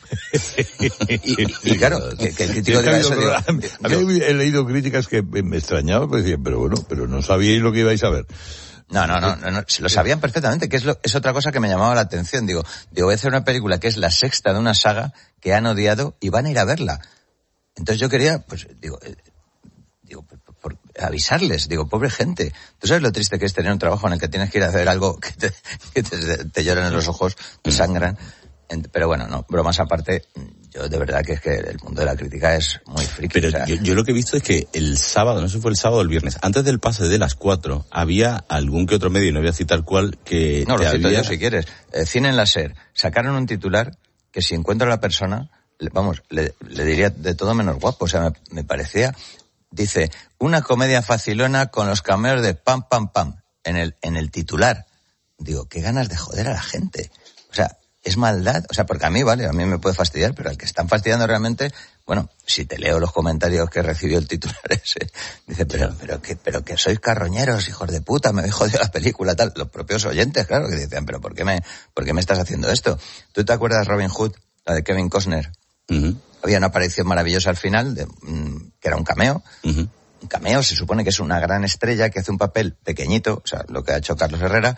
y, y, y claro, que, que el crítico diga eso, digo, a mí, a mí he leído críticas que me extrañaba, pues decían, pero bueno, pero no sabíais lo que ibais a ver. No, no, no, no, no, lo sabían perfectamente, que es lo, es otra cosa que me llamaba la atención. Digo, digo, voy a hacer una película que es la sexta de una saga que han odiado y van a ir a verla. Entonces yo quería, pues, digo, eh, digo, por, por, avisarles, digo, pobre gente. ¿Tú sabes lo triste que es tener un trabajo en el que tienes que ir a hacer algo que te, que te, te lloran en los ojos, te sangran? Pero bueno, no, bromas aparte, yo de verdad que es que el mundo de la crítica es muy friki. Pero o sea, yo, yo lo que he visto es que el sábado, no sé si fue el sábado o el viernes, antes del pase de las cuatro, había algún que otro medio, y no voy a citar cuál, que... No, lo te cito había... yo si quieres. Eh, Cine en la SER, sacaron un titular que si encuentro a la persona... Vamos, le, le diría de todo menos guapo, o sea, me, me parecía, dice, una comedia facilona con los cameos de pam, pam, pam, en el, en el titular. Digo, qué ganas de joder a la gente. O sea, es maldad, o sea, porque a mí, vale, a mí me puede fastidiar, pero al que están fastidiando realmente, bueno, si te leo los comentarios que recibió el titular ese, dice, pero, pero que, pero que sois carroñeros, hijos de puta, me habéis jodido la película, tal. Los propios oyentes, claro, que decían, pero ¿por qué me, por qué me estás haciendo esto? ¿Tú te acuerdas de Robin Hood, la de Kevin Costner? Uh-huh. Había una aparición maravillosa al final, de, mm, que era un cameo. Uh-huh. Un cameo se supone que es una gran estrella que hace un papel pequeñito, o sea, lo que ha hecho Carlos Herrera,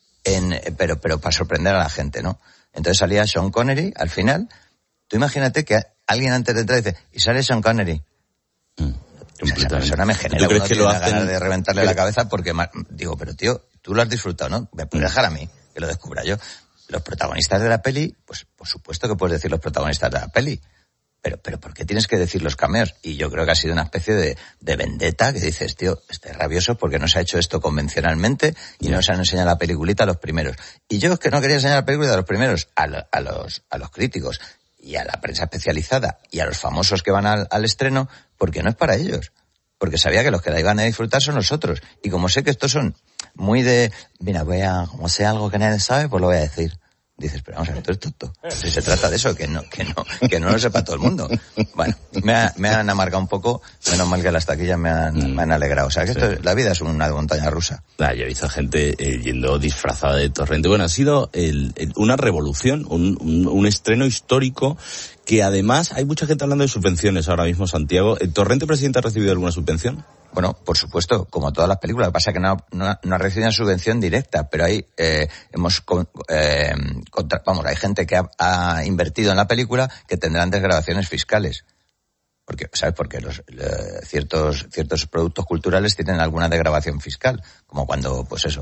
en, pero, pero para sorprender a la gente, ¿no? Entonces salía Sean Connery al final. Tú imagínate que alguien antes de entrar dice, y sale Sean Connery. Mm, o sea, esa persona me genera uno que lo hacen... ganas de reventarle pero... la cabeza porque, digo, pero tío, tú lo has disfrutado, ¿no? Me puedes dejar a mí, que lo descubra yo. Los protagonistas de la peli, pues por supuesto que puedes decir los protagonistas de la peli, pero pero ¿por qué tienes que decir los cameos? Y yo creo que ha sido una especie de, de vendetta que dices, tío, este es rabioso porque no se ha hecho esto convencionalmente y no se han enseñado la peliculita a los primeros. Y yo es que no quería enseñar la peliculita a los primeros, a, lo, a los a los críticos y a la prensa especializada y a los famosos que van al, al estreno, porque no es para ellos. Porque sabía que los que la iban a disfrutar son nosotros. Y como sé que estos son muy de, mira, voy a, como sé algo que nadie sabe, pues lo voy a decir. Dices, pero vamos a ver, tú eres tonto. Si se trata de eso, que no, que no, que no lo sepa todo el mundo. Bueno, me, ha, me han amargado un poco, menos mal que las taquillas me han, mm. me han alegrado. O sea, que sí. esto, la vida es una montaña rusa. Ah, yo he visto gente eh, yendo disfrazada de Torrente. Bueno, ha sido el, el, una revolución, un, un, un estreno histórico que además hay mucha gente hablando de subvenciones ahora mismo, Santiago. ¿El Torrente Presidente ha recibido alguna subvención? Bueno, por supuesto, como todas las películas. Lo que pasa es que no, no, no ha recibido una subvención directa, pero ahí eh, hemos, eh, contra, vamos, hay gente que ha, ha invertido en la película que tendrán desgravaciones fiscales. Porque, ¿sabes? Porque los, eh, ciertos, ciertos productos culturales tienen alguna desgravación fiscal, como cuando, pues eso,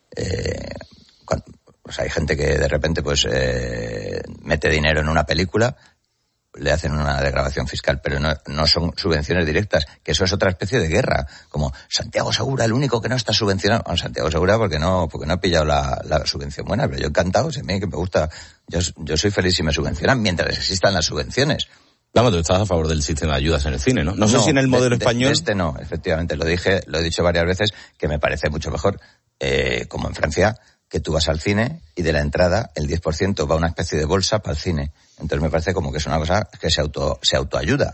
eh, cuando, pues hay gente que de repente, pues, eh, mete dinero en una película, le hacen una desgravación fiscal, pero no, no son subvenciones directas, que eso es otra especie de guerra, como Santiago Segura, el único que no está subvencionado. Bueno, Santiago Segura porque no, porque no ha pillado la, la subvención buena, pero yo encantado, si a mí que me gusta, yo, yo soy feliz si me subvencionan mientras existan las subvenciones. Vamos, tú estás a favor del sistema de ayudas en el cine, ¿no? No, no sé si en el modelo de, español... De este no, efectivamente, lo dije, lo he dicho varias veces, que me parece mucho mejor, eh, como en Francia, que tú vas al cine y de la entrada el diez por ciento va a una especie de bolsa para el cine. Entonces me parece como que es una cosa que se auto se autoayuda.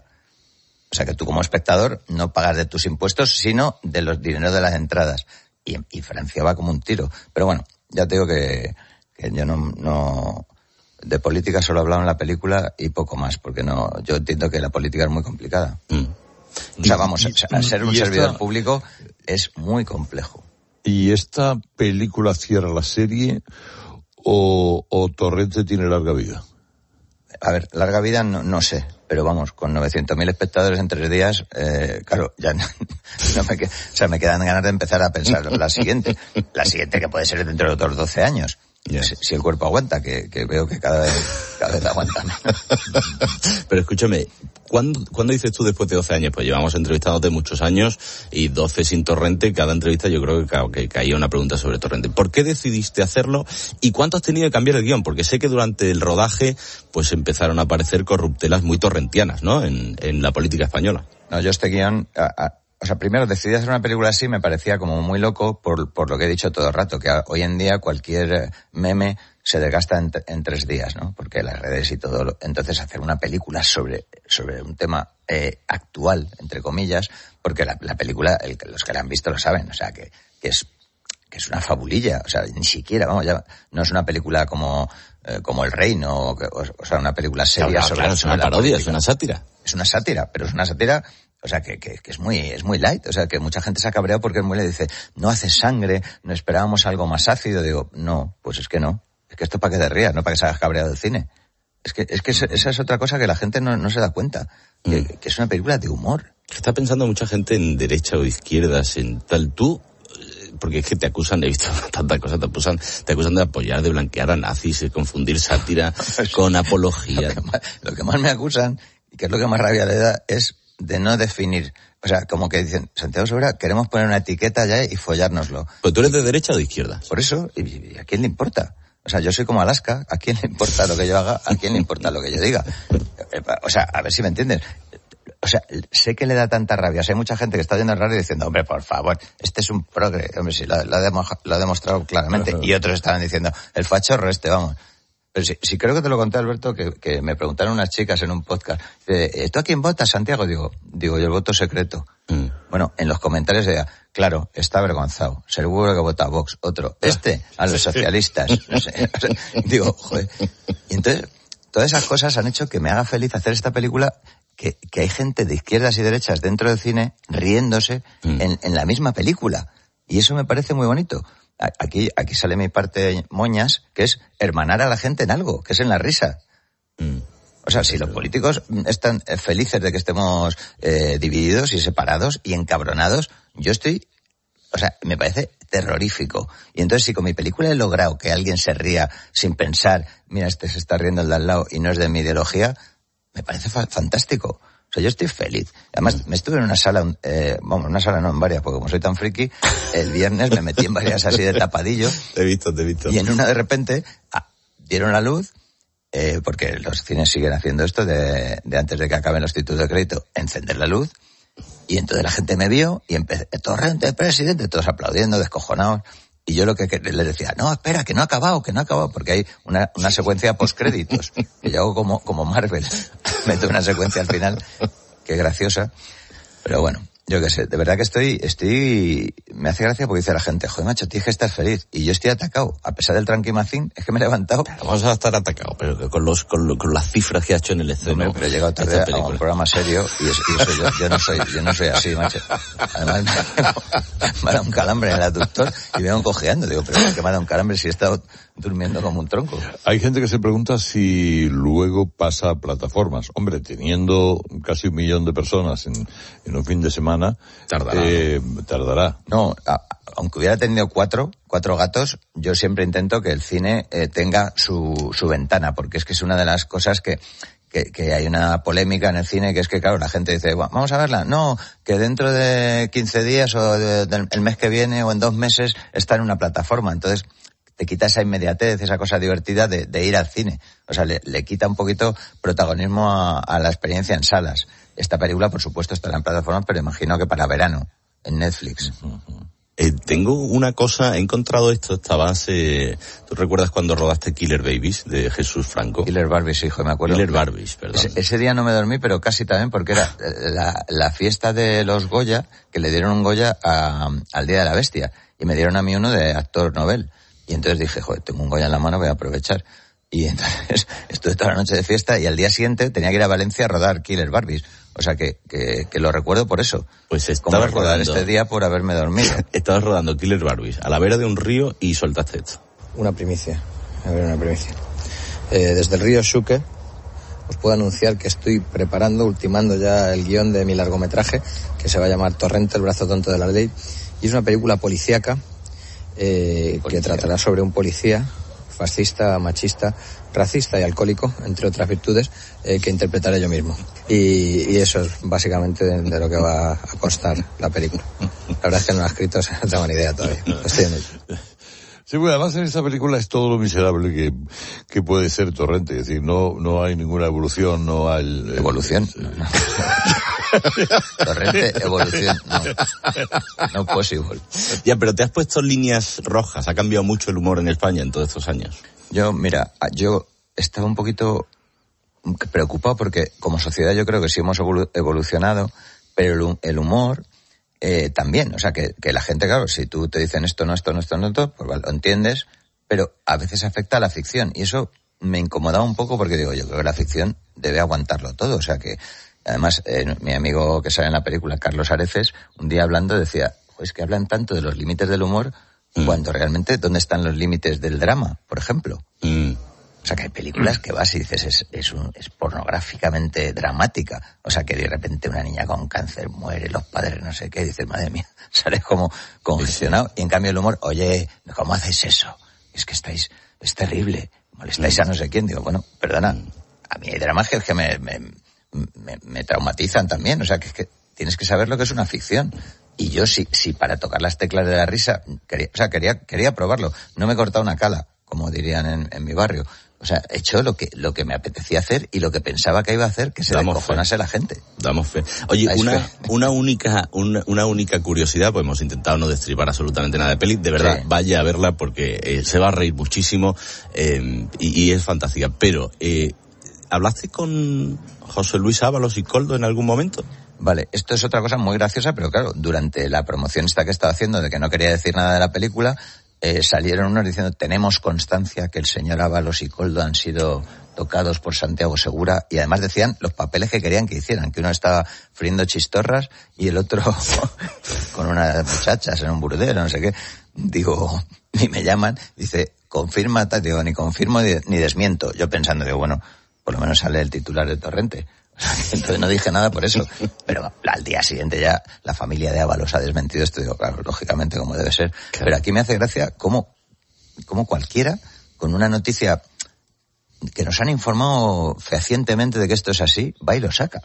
O sea, que tú como espectador no pagas de tus impuestos, sino de los dineros de las entradas. Y, y Francia va como un tiro. Pero bueno, ya te digo que, que yo no, no... De política solo he hablado en la película y poco más, porque no, yo entiendo que la política es muy complicada. Mm. O sea, vamos, y, a ser un servidor esta... público es muy complejo. ¿Y esta película cierra la serie o, o Torrente tiene larga vida? A ver, larga vida no, no sé, pero vamos, con novecientos mil espectadores en tres días, eh, claro, ya no, no me quedan, o sea, me quedan ganas de empezar a pensar la siguiente, la siguiente que puede ser dentro de otros doce años. Yeah. Si, si el cuerpo aguanta, que, que veo que cada vez, cada vez aguanta menos. Pero escúchame, ¿cuándo, ¿cuándo dices tú después de doce años? Pues llevamos entrevistándote muchos años y doce sin Torrente. Cada entrevista yo creo que, que caía una pregunta sobre Torrente. ¿Por qué decidiste hacerlo y cuánto has tenido que cambiar el guión? Porque sé que durante el rodaje pues empezaron a aparecer corruptelas muy torrentianas, ¿no? En, en la política española. No, yo este guión... A, a... O sea, primero decidí hacer una película así, me parecía como muy loco por, por lo que he dicho todo el rato, que hoy en día cualquier meme se desgasta en, en tres días, ¿no? Porque las redes y todo. Entonces hacer una película sobre, sobre un tema eh, actual, entre comillas, porque la, la película, el, los que la han visto lo saben, o sea, que, que es, que es una fabulilla, o sea, ni siquiera, vamos, ya no es una película como, eh, como El Reino, o, o, o sea, una película seria claro, sobre, claro, es una parodia, es una sátira. Es una sátira, pero es una sátira... O sea, que, que, que es muy, es muy light. O sea, que mucha gente se ha cabreado porque es muy light. Dice, no hace sangre, no esperábamos algo más ácido. Digo, no, pues es que no. Es que esto es para que te rías, no para que se hagas cabreado del cine. Es que, es que esa es otra cosa que la gente no, no se da cuenta. Que, mm. que es una película de humor. Está pensando mucha gente en derecha o izquierdas, en tal. Tú, porque es que te acusan, he visto tantas cosas, te acusan, te acusan de apoyar, de blanquear a nazis, de confundir sátira con apología. Lo que, más, lo que más me acusan, y que es lo que más rabia le da, es de no definir, o sea, como que dicen, Santiago Segura, queremos poner una etiqueta ya y follárnoslo. ¿Pues tú eres de derecha o de izquierda? Por eso, ¿y, y a quién le importa? O sea, yo soy como Alaska, ¿a quién le importa lo que yo haga? ¿A quién le importa lo que yo diga? O sea, a ver si me entiendes. O sea, sé que le da tanta rabia. O sea, hay mucha gente que está viendo el radio diciendo, hombre, por favor, este es un progre. Hombre, sí, lo, lo, ha, demo, lo ha demostrado claramente. Uh-huh. Y otros estaban diciendo, el fachorro este, vamos. Pero sí, sí creo que te lo conté, Alberto, que, que me preguntaron unas chicas en un podcast, ¿tú a quién votas, Santiago? Digo, digo, yo el voto secreto. Mm. Bueno, en los comentarios decía, claro, está avergonzado, seguro que vota a Vox. Otro, este, a los socialistas. No sé, o sea, digo, joder. Y entonces, todas esas cosas han hecho que me haga feliz hacer esta película, que, que hay gente de izquierdas y derechas dentro del cine riéndose mm. en, en la misma película. Y eso me parece muy bonito. Aquí, aquí sale mi parte moñas, que es hermanar a la gente en algo, que es en la risa. Mm. O sea, si los políticos están felices de que estemos eh, divididos y separados y encabronados, yo estoy, o sea, me parece terrorífico. Y entonces si con mi película he logrado que alguien se ría sin pensar, mira, este se está riendo el de al lado y no es de mi ideología, me parece fa- fantástico. O sea, yo estoy feliz. Además, me estuve en una sala, eh, vamos, una sala no, en varias, porque como soy tan friki, el viernes me metí en varias así de tapadillo. Te he visto, te he visto. Y en una de repente, ah, dieron la luz, eh, porque los cines siguen haciendo esto de, de antes de que acaben los títulos de crédito, encender la luz. Y entonces la gente me vio y empecé, Torrente, presidente, todos aplaudiendo, descojonados. Y yo lo que, que les decía, no, espera, que no ha acabado, que no ha acabado, porque hay una, una secuencia postcréditos, que yo hago como, como Marvel, meto una secuencia al final, que es graciosa, pero bueno, yo qué sé, de verdad que estoy, estoy, me hace gracia porque dice la gente, joder macho, tienes que estar feliz, y yo estoy atacado, a pesar del tranquimacín, es que me he levantado. Pero vamos a estar atacados, pero con los, con, lo, con las cifras que ha hecho en el escenario. No, pero he llegado tarde a un programa serio, y eso, y eso yo, yo no soy, yo no soy así, macho. Además, me ha dado un calambre en el aductor y me vengo cojeando, digo, pero ¿por qué me ha dado un calambre si he estado durmiendo como un tronco? Hay gente que se pregunta si luego pasa a plataformas. Hombre, teniendo casi un millón de personas en, en un fin de semana, tardará. Eh, tardará. No, a, aunque hubiera tenido cuatro, cuatro gatos, yo siempre intento que el cine eh, tenga su, su ventana, porque es que es una de las cosas que, que, que hay una polémica en el cine, que es que, claro, la gente dice, vamos a verla. No, que dentro de quince días o de, de, el mes que viene o en dos meses está en una plataforma. Entonces, te quita esa inmediatez, esa cosa divertida de, de ir al cine. O sea, le, le quita un poquito protagonismo a, a la experiencia en salas. Esta película, por supuesto, estará en plataformas, pero imagino que para verano, en Netflix. Uh-huh. Eh, tengo una cosa, he encontrado esto, estabas, eh, ¿tú recuerdas cuando rodaste Killer Babies de Jesús Franco? Killer Barbies, hijo, me acuerdo. Killer Barbies, perdón. Ese, ese día no me dormí, pero casi también porque era la, la fiesta de los Goya, que le dieron un Goya a, al Día de la Bestia, y me dieron a mí uno de actor Nobel. Y entonces dije, joder, tengo un Goya en la mano, voy a aprovechar. Y entonces estuve toda la noche de fiesta y al día siguiente tenía que ir a Valencia a rodar Killer Barbies. O sea que, que, que lo recuerdo por eso. Pues estaba Como recordar rodando este día por haberme dormido. Estabas rodando Killer Barbies a la vera de un río y soltaste esto. Una primicia. A ver, una primicia. Eh, desde el río Xúquer os puedo anunciar que estoy preparando, ultimando ya el guión de mi largometraje, que se va a llamar Torrente, el brazo tonto de la ley. Y es una película policíaca, eh, que tratará sobre un policía fascista, machista, racista y alcohólico, entre otras virtudes, eh, que interpretaré yo mismo. Y, y eso es básicamente de, de lo que va a constar la película. La verdad es que no la he escrito, no tengo ni idea todavía. Estoy en ello. Sí, bueno, además en esta película es todo lo miserable que, que puede ser Torrente. Es decir, no, no hay ninguna evolución, no hay... Eh, ¿Evolución? Eh, no. Torrente, evolución, no. No possible. Ya, pero te has puesto líneas rojas. Ha cambiado mucho el humor en España en todos estos años. Yo, mira, yo estaba un poquito preocupado porque como sociedad yo creo que sí hemos evolucionado, pero el humor... Eh, también, o sea, que, que la gente, claro, si tú te dicen esto, no, esto, no, esto, no, esto, pues vale, lo entiendes, pero a veces afecta a la ficción, y eso me incomodaba un poco porque digo, yo creo que la ficción debe aguantarlo todo, o sea que, además, eh, mi amigo que sale en la película, Carlos Areces, un día hablando decía, pues que hablan tanto de los límites del humor, mm. cuando realmente, ¿dónde están los límites del drama, por ejemplo? Mm. O sea, que hay películas que vas y dices, es, es, un, es pornográficamente dramática. O sea, que de repente una niña con cáncer muere, los padres no sé qué, y dices, madre mía, sales como congestionado. Y en cambio el humor, oye, ¿cómo hacéis eso? Es que estáis, es terrible, molestáis a no sé quién. Digo, bueno, perdona, a mí hay dramas que, que me, me, me, me traumatizan también. O sea, que es que tienes que saber lo que es una ficción. Y yo sí, sí, para tocar las teclas de la risa, quería, o sea, quería, quería probarlo. No me he cortado una cala, como dirían en, en mi barrio. O sea, he hecho lo que lo que me apetecía hacer y lo que pensaba que iba a hacer, que se descojonase la gente. Damos fe. Oye, una fe. una única una, una única curiosidad, pues hemos intentado no destripar absolutamente nada de peli. De verdad, sí. Vaya a verla porque eh, se va a reír muchísimo eh, y, y es fantástica. Pero, eh, ¿hablaste con José Luis Ábalos y Coldo en algún momento? Vale, esto es otra cosa muy graciosa, pero claro, durante la promoción esta que estaba haciendo, de que no quería decir nada de la película... Eh, salieron unos diciendo, tenemos constancia que el señor Ábalos y Coldo han sido tocados por Santiago Segura, y además decían los papeles que querían que hicieran, que uno estaba friendo chistorras y el otro con unas muchachas en un burdel, no sé qué. Digo, y me llaman, dice, confirma, digo, ni confirmo ni, ni desmiento. Yo pensando, digo, bueno, por lo menos sale el titular de Torrente. Entonces no dije nada por eso, pero al día siguiente ya la familia de Ábalos ha desmentido esto, digo, claro, lógicamente como debe ser, claro. Pero aquí me hace gracia cómo, cómo cualquiera con una noticia que nos han informado fehacientemente de que esto es así, va y lo saca.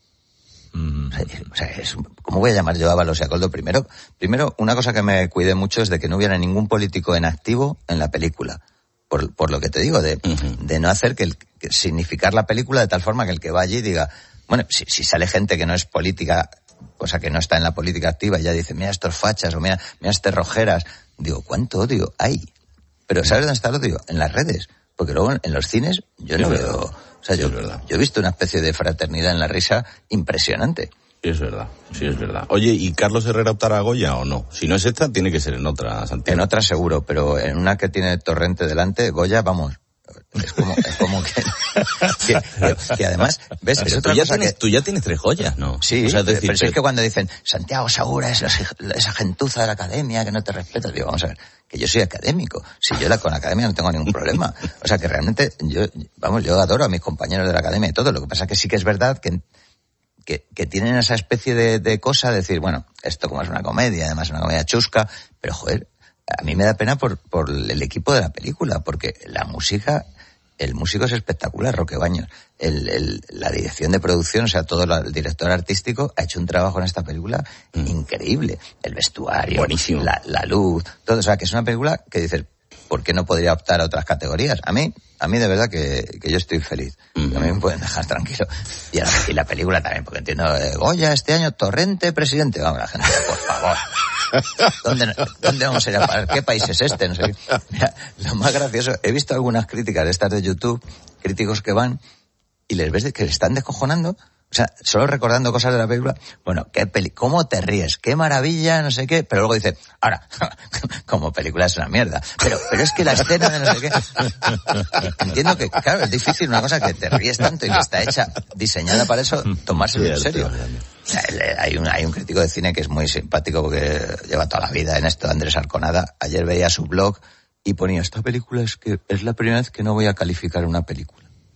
Mm. O sea, o sea es, ¿cómo voy a llamar yo a Ábalos y a Coldo? Primero, primero, una cosa que me cuidé mucho es de que no hubiera ningún político en activo en la película. Por, por lo que te digo, de, uh-huh. de no hacer que, el, que significar la película de tal forma que el que va allí diga, bueno, si, si sale gente que no es política, cosa que no está en la política activa, y ya dice, mira estos fachas, o mira, mira estas rojeras, digo, ¿cuánto odio hay? Pero ¿sabes dónde está el odio? En las redes, porque luego en, en los cines yo no es veo, verdad. o sea, yo, yo he visto una especie de fraternidad en la risa impresionante. Sí, es verdad, sí, es verdad. Oye, ¿y Carlos Herrera optará a Goya o no? Si no es esta, tiene que ser en otra, Santiago. En otra seguro, pero en una que tiene Torrente delante, Goya, vamos, es como, es como que, que, que, que además, ves, pero es otra tú ya cosa tienes, que... tú ya tienes tres Goyas, ¿no? Sí, o sea, es decir, pero, pero que... es que cuando dicen, Santiago Segura es esa gentuza de la academia que no te respeta, digo, vamos a ver, que yo soy académico, si yo la, con la academia no tengo ningún problema. O sea, que realmente, yo, vamos, yo adoro a mis compañeros de la academia y todo, lo que pasa es que sí que es verdad que Que, que tienen esa especie de, de cosa de decir, bueno, esto como es una comedia, además es una comedia chusca, pero joder, a mí me da pena por, por el equipo de la película, porque la música, el músico es espectacular, Roque Baños, el, el, la dirección de producción, o sea, todo lo, el director artístico ha hecho un trabajo en esta película mm. increíble, el vestuario, buenísimo, la, la luz, todo, o sea, que es una película que dices, ¿por qué no podría optar a otras categorías? A mí, a mí de verdad que, que yo estoy feliz. Mm-hmm. A mí me pueden dejar tranquilo. Y, la, y la película también, porque entiendo, eh, Goya, este año, Torrente, presidente. Vamos, la gente, por favor. ¿Dónde, ¿Dónde vamos a ir a parar? ¿Qué país es este? No sé. Mira, lo más gracioso, he visto algunas críticas de estas de YouTube, críticos que van, y les ves que le están descojonando. O sea, solo recordando cosas de la película, bueno, qué peli, cómo te ríes, qué maravilla, no sé qué, pero luego dice, ahora, como película es una mierda, pero, pero es que la escena de no sé qué, entiendo que, claro, es difícil una cosa que te ríes tanto y que está hecha, diseñada para eso, tomárselo en serio. O sea, hay un, hay un crítico de cine que es muy simpático porque lleva toda la vida en esto, Andrés Arconada, ayer veía su blog y ponía, esta película es que es la primera vez que no voy a calificar una película.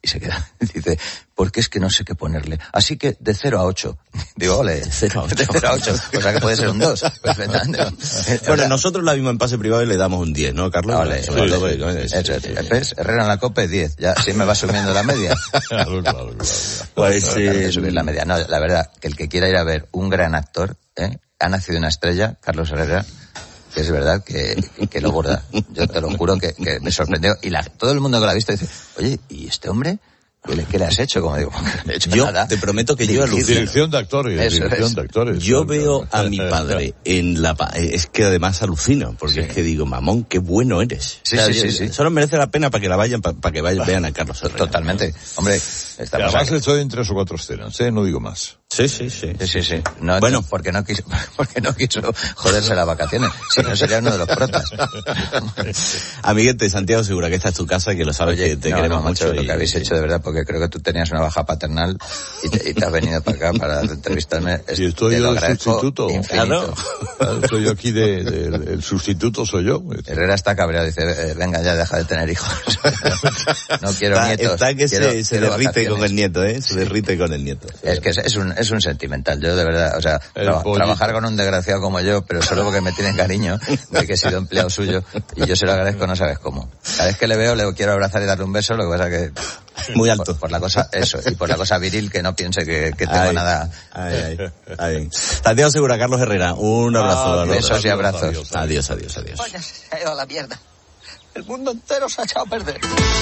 Y se queda, dice, porque es que no sé qué ponerle. Así que de cero a ocho. Digo, ole, de cero a ocho. O sea que puede ser un dos, perfectamente. Bueno, o sea, nosotros la vimos en pase privado y le damos un diez, ¿no, Carlos? Ole, Sobre ole, todo, sí, porque- sí, sí, sí. ¿Ves? Herrera en la Copa, diez. Ya, sí me va subiendo la media. Pues, Claro, eh, hay que subir la media. No, la verdad, que el que quiera ir a ver un gran actor, ¿eh? Ha nacido una estrella, Carlos Herrera, que es verdad que, que lo borda. Yo te lo juro que, que me sorprendió. Y la, todo el mundo que lo ha visto dice, oye, ¿y este hombre? ¿Qué le, qué le has hecho? Como digo, no le he hecho Yo nada. te prometo que yo Dirigir. alucino. Dirección de actores, Eso dirección es. de actores. Yo veo a mi padre en la... pa- Es que además alucino, porque es que digo, mamón, qué bueno eres. Sí, O sea, sí, sí, yo- sí. Solo merece la pena para que la vayan, para que vayan, vean a Carlos Herrera. Totalmente. Hombre, Y estamos además aquí. estoy en tres o cuatro escenas, ¿eh? No digo más. Sí, sí, sí. Sí, sí, sí. No, Bueno. no, porque no quiso, porque no quiso joderse las vacaciones. Si no, sería uno de los protas. Amiguete, Santiago Segura, que esta es tu casa, que lo sabes que te no, queremos no, macho, mucho. lo y- que habéis hecho de verdad, porque creo que tú tenías una baja paternal y te, y te has venido para acá para entrevistarme. Es- Y estoy te lo yo de agradezco sustituto. infinito. Claro, soy yo aquí de, de- el sustituto soy yo. Herrera está cabreado, dice, eh, venga ya, deja de tener hijos. No quiero Está, nietos. está que quiero- se, se quiero derrite vacaciones. con el nieto, ¿eh? Se derrite con el nieto. Es que es, es un, es un sentimental, yo de verdad, o sea, tra- pollito. trabajar con un desgraciado como yo, pero solo porque me tienen cariño, de que he sido empleado suyo, y yo se lo agradezco, no sabes cómo. Cada vez que le veo, le quiero abrazar y darle un beso, lo que pasa que... Muy alto. Por, por la cosa, eso, y por la cosa viril, que no piense que, que tengo Ay, nada... Ay, ay, ay. Santiago Segura, Carlos Herrera, un abrazo. Ah, a los besos dos. y abrazos. Adiós, adiós, adiós. Oye, se ha ido a la mierda. El mundo entero se ha echado a perder.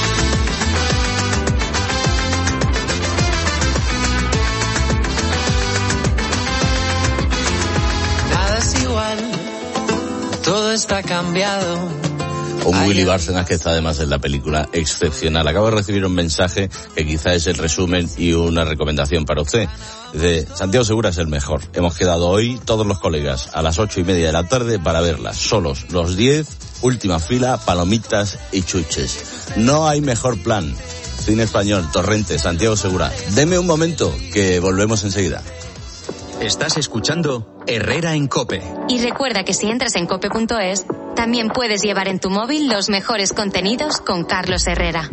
Nada es igual, todo está cambiado. Un Willy Bárcenas que está además en la película excepcional. Acabo de recibir un mensaje que quizá es el resumen y una recomendación para usted. De Santiago Segura es el mejor. Hemos quedado hoy todos los colegas a las ocho y media de la tarde para verla. Solos, los diez, última fila, palomitas y chuches. No hay mejor plan. Cine español, Torrente, Santiago Segura. Deme un momento que volvemos enseguida. Estás escuchando Herrera en COPE. Y recuerda que si entras en cope punto es, también puedes llevar en tu móvil los mejores contenidos con Carlos Herrera.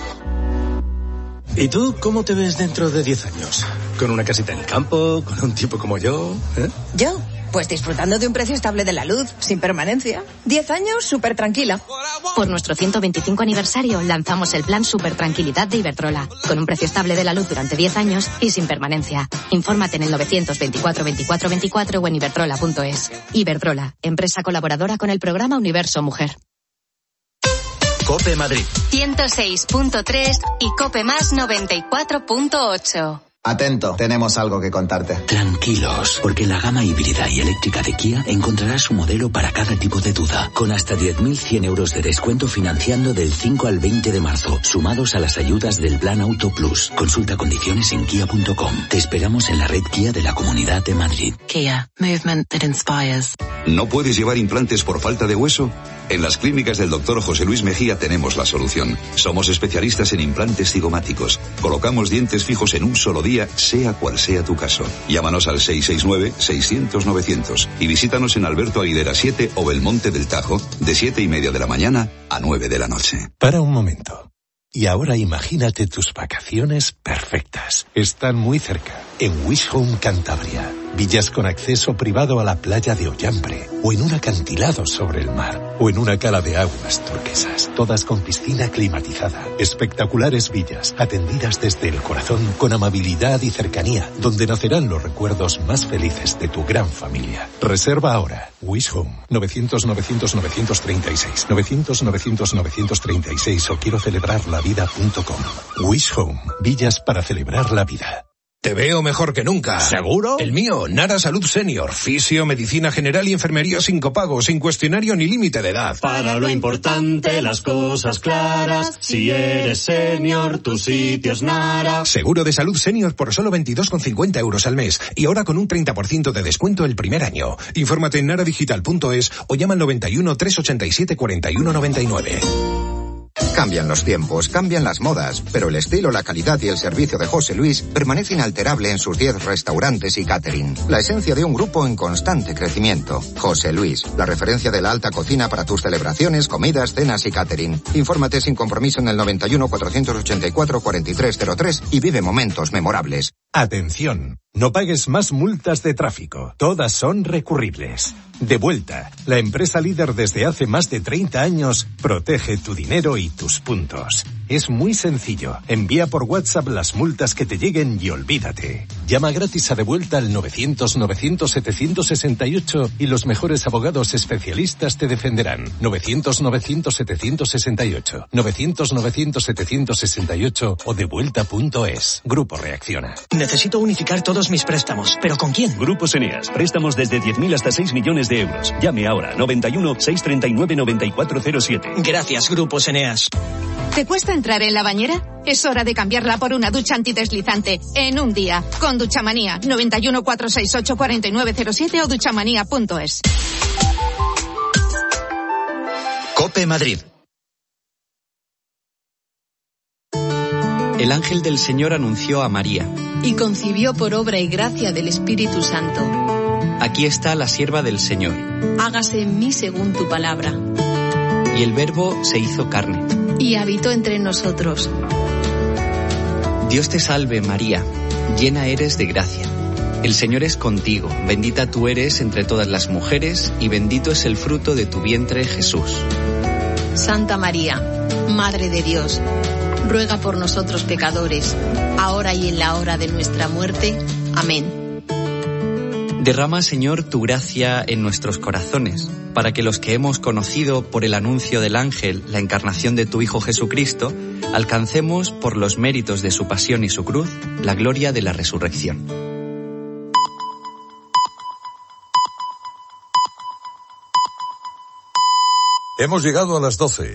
¿Y tú cómo te ves dentro de diez años? ¿Con una casita en el campo? ¿Con un tipo como yo? ¿Eh? ¿Yo? Pues disfrutando de un precio estable de la luz, sin permanencia. Diez años, súper tranquila. Por nuestro ciento veinticinco aniversario lanzamos el plan Super Tranquilidad de Iberdrola, con un precio estable de la luz durante diez años y sin permanencia. Infórmate en el novecientos veinticuatro veinticuatro veinticuatro o en iberdrola punto es. Iberdrola, empresa colaboradora con el programa Universo Mujer. COPE Madrid. ciento seis punto tres y Cope Más noventa y cuatro punto ocho. Atento, tenemos algo que contarte. Tranquilos, porque en la gama híbrida y eléctrica de Kia encontrarás un modelo para cada tipo de duda, con hasta diez mil cien euros de descuento financiando del cinco al veinte de marzo, sumados a las ayudas del Plan Auto Plus. Consulta condiciones en kia punto com. Te esperamos en la red Kia de la Comunidad de Madrid. Kia, movement that inspires. ¿No puedes llevar implantes por falta de hueso? En las clínicas del doctor José Luis Mejía tenemos la solución. Somos especialistas en implantes cigomáticos. Colocamos dientes fijos en un solo día, sea cual sea tu caso. Llámanos al seis seis nueve, seiscientos, novecientos y visítanos en Alberto Aguilera siete o Belmonte del Tajo de siete y media de la mañana a nueve de la noche. Para un momento. Y ahora imagínate tus vacaciones perfectas. Están muy cerca, en Wish Home Cantabria. Villas con acceso privado a la playa de Ollambre, o en un acantilado sobre el mar, o en una cala de aguas turquesas, todas con piscina climatizada. Espectaculares villas, atendidas desde el corazón, con amabilidad y cercanía, donde nacerán los recuerdos más felices de tu gran familia. Reserva ahora. Wish Home, novecientos novecientos novecientos treinta y seis, novecientos novecientos novecientos treinta y seis o quiero celebrar la vida punto com. Wish Home, villas para celebrar la vida. Te veo mejor que nunca. ¿Seguro? El mío, Nara Salud Senior. Fisio, medicina general y enfermería sin copago, sin cuestionario ni límite de edad. Para lo importante, las cosas claras. Si eres senior, tu sitio es Nara. Seguro de salud senior por solo veintidós con cincuenta euros al mes. Y ahora con un treinta por ciento de descuento el primer año. Infórmate en naradigital punto es o llama al noventa y uno, trescientos ochenta y siete, cuarenta y uno noventa y nueve. Cambian los tiempos, cambian las modas, pero el estilo, la calidad y el servicio de José Luis permanece inalterable en sus diez restaurantes y catering. La esencia de un grupo en constante crecimiento. José Luis, la referencia de la alta cocina para tus celebraciones, comidas, cenas y catering. Infórmate sin compromiso en el noventa y uno, cuatrocientos ochenta y cuatro, cuarenta y tres cero tres y vive momentos memorables. Atención, no pagues más multas de tráfico. Todas son recurribles. Devuelta, la empresa líder desde hace más de treinta años, protege tu dinero y tus puntos. Es muy sencillo. Envía por WhatsApp las multas que te lleguen y olvídate. Llama gratis a Devuelta al novecientos, novecientos, setecientos sesenta y ocho y los mejores abogados especialistas te defenderán. novecientos, novecientos, setecientos sesenta y ocho. novecientos, novecientos, setecientos sesenta y ocho o devuelta punto es. Grupo Reacciona. Necesito unificar todos mis préstamos. ¿Pero con quién? Grupos Eneas. Préstamos desde diez mil hasta seis millones de euros. Llame ahora. noventa y uno, seiscientos treinta y nueve, noventa y cuatro cero siete. Gracias, Grupos Eneas. ¿Te cuesta entrar en la bañera? Es hora de cambiarla por una ducha antideslizante en un día. Con Duchamanía. noventa y uno, cuatrocientos sesenta y ocho, cuarenta y nueve cero siete o duchamanía punto es. COPE Madrid. El ángel del Señor anunció a María. Y concibió por obra y gracia del Espíritu Santo. Aquí está la sierva del Señor. Hágase en mí según tu palabra. Y el Verbo se hizo carne. Y habitó entre nosotros. Dios te salve, María, llena eres de gracia. El Señor es contigo, bendita tú eres entre todas las mujeres, y bendito es el fruto de tu vientre, Jesús. Santa María, Madre de Dios, ruega por nosotros pecadores, ahora y en la hora de nuestra muerte. Amén. Derrama, Señor, tu gracia en nuestros corazones, para que los que hemos conocido por el anuncio del ángel la encarnación de tu Hijo Jesucristo, alcancemos, por los méritos de su pasión y su cruz, la gloria de la resurrección. Hemos llegado a las doce.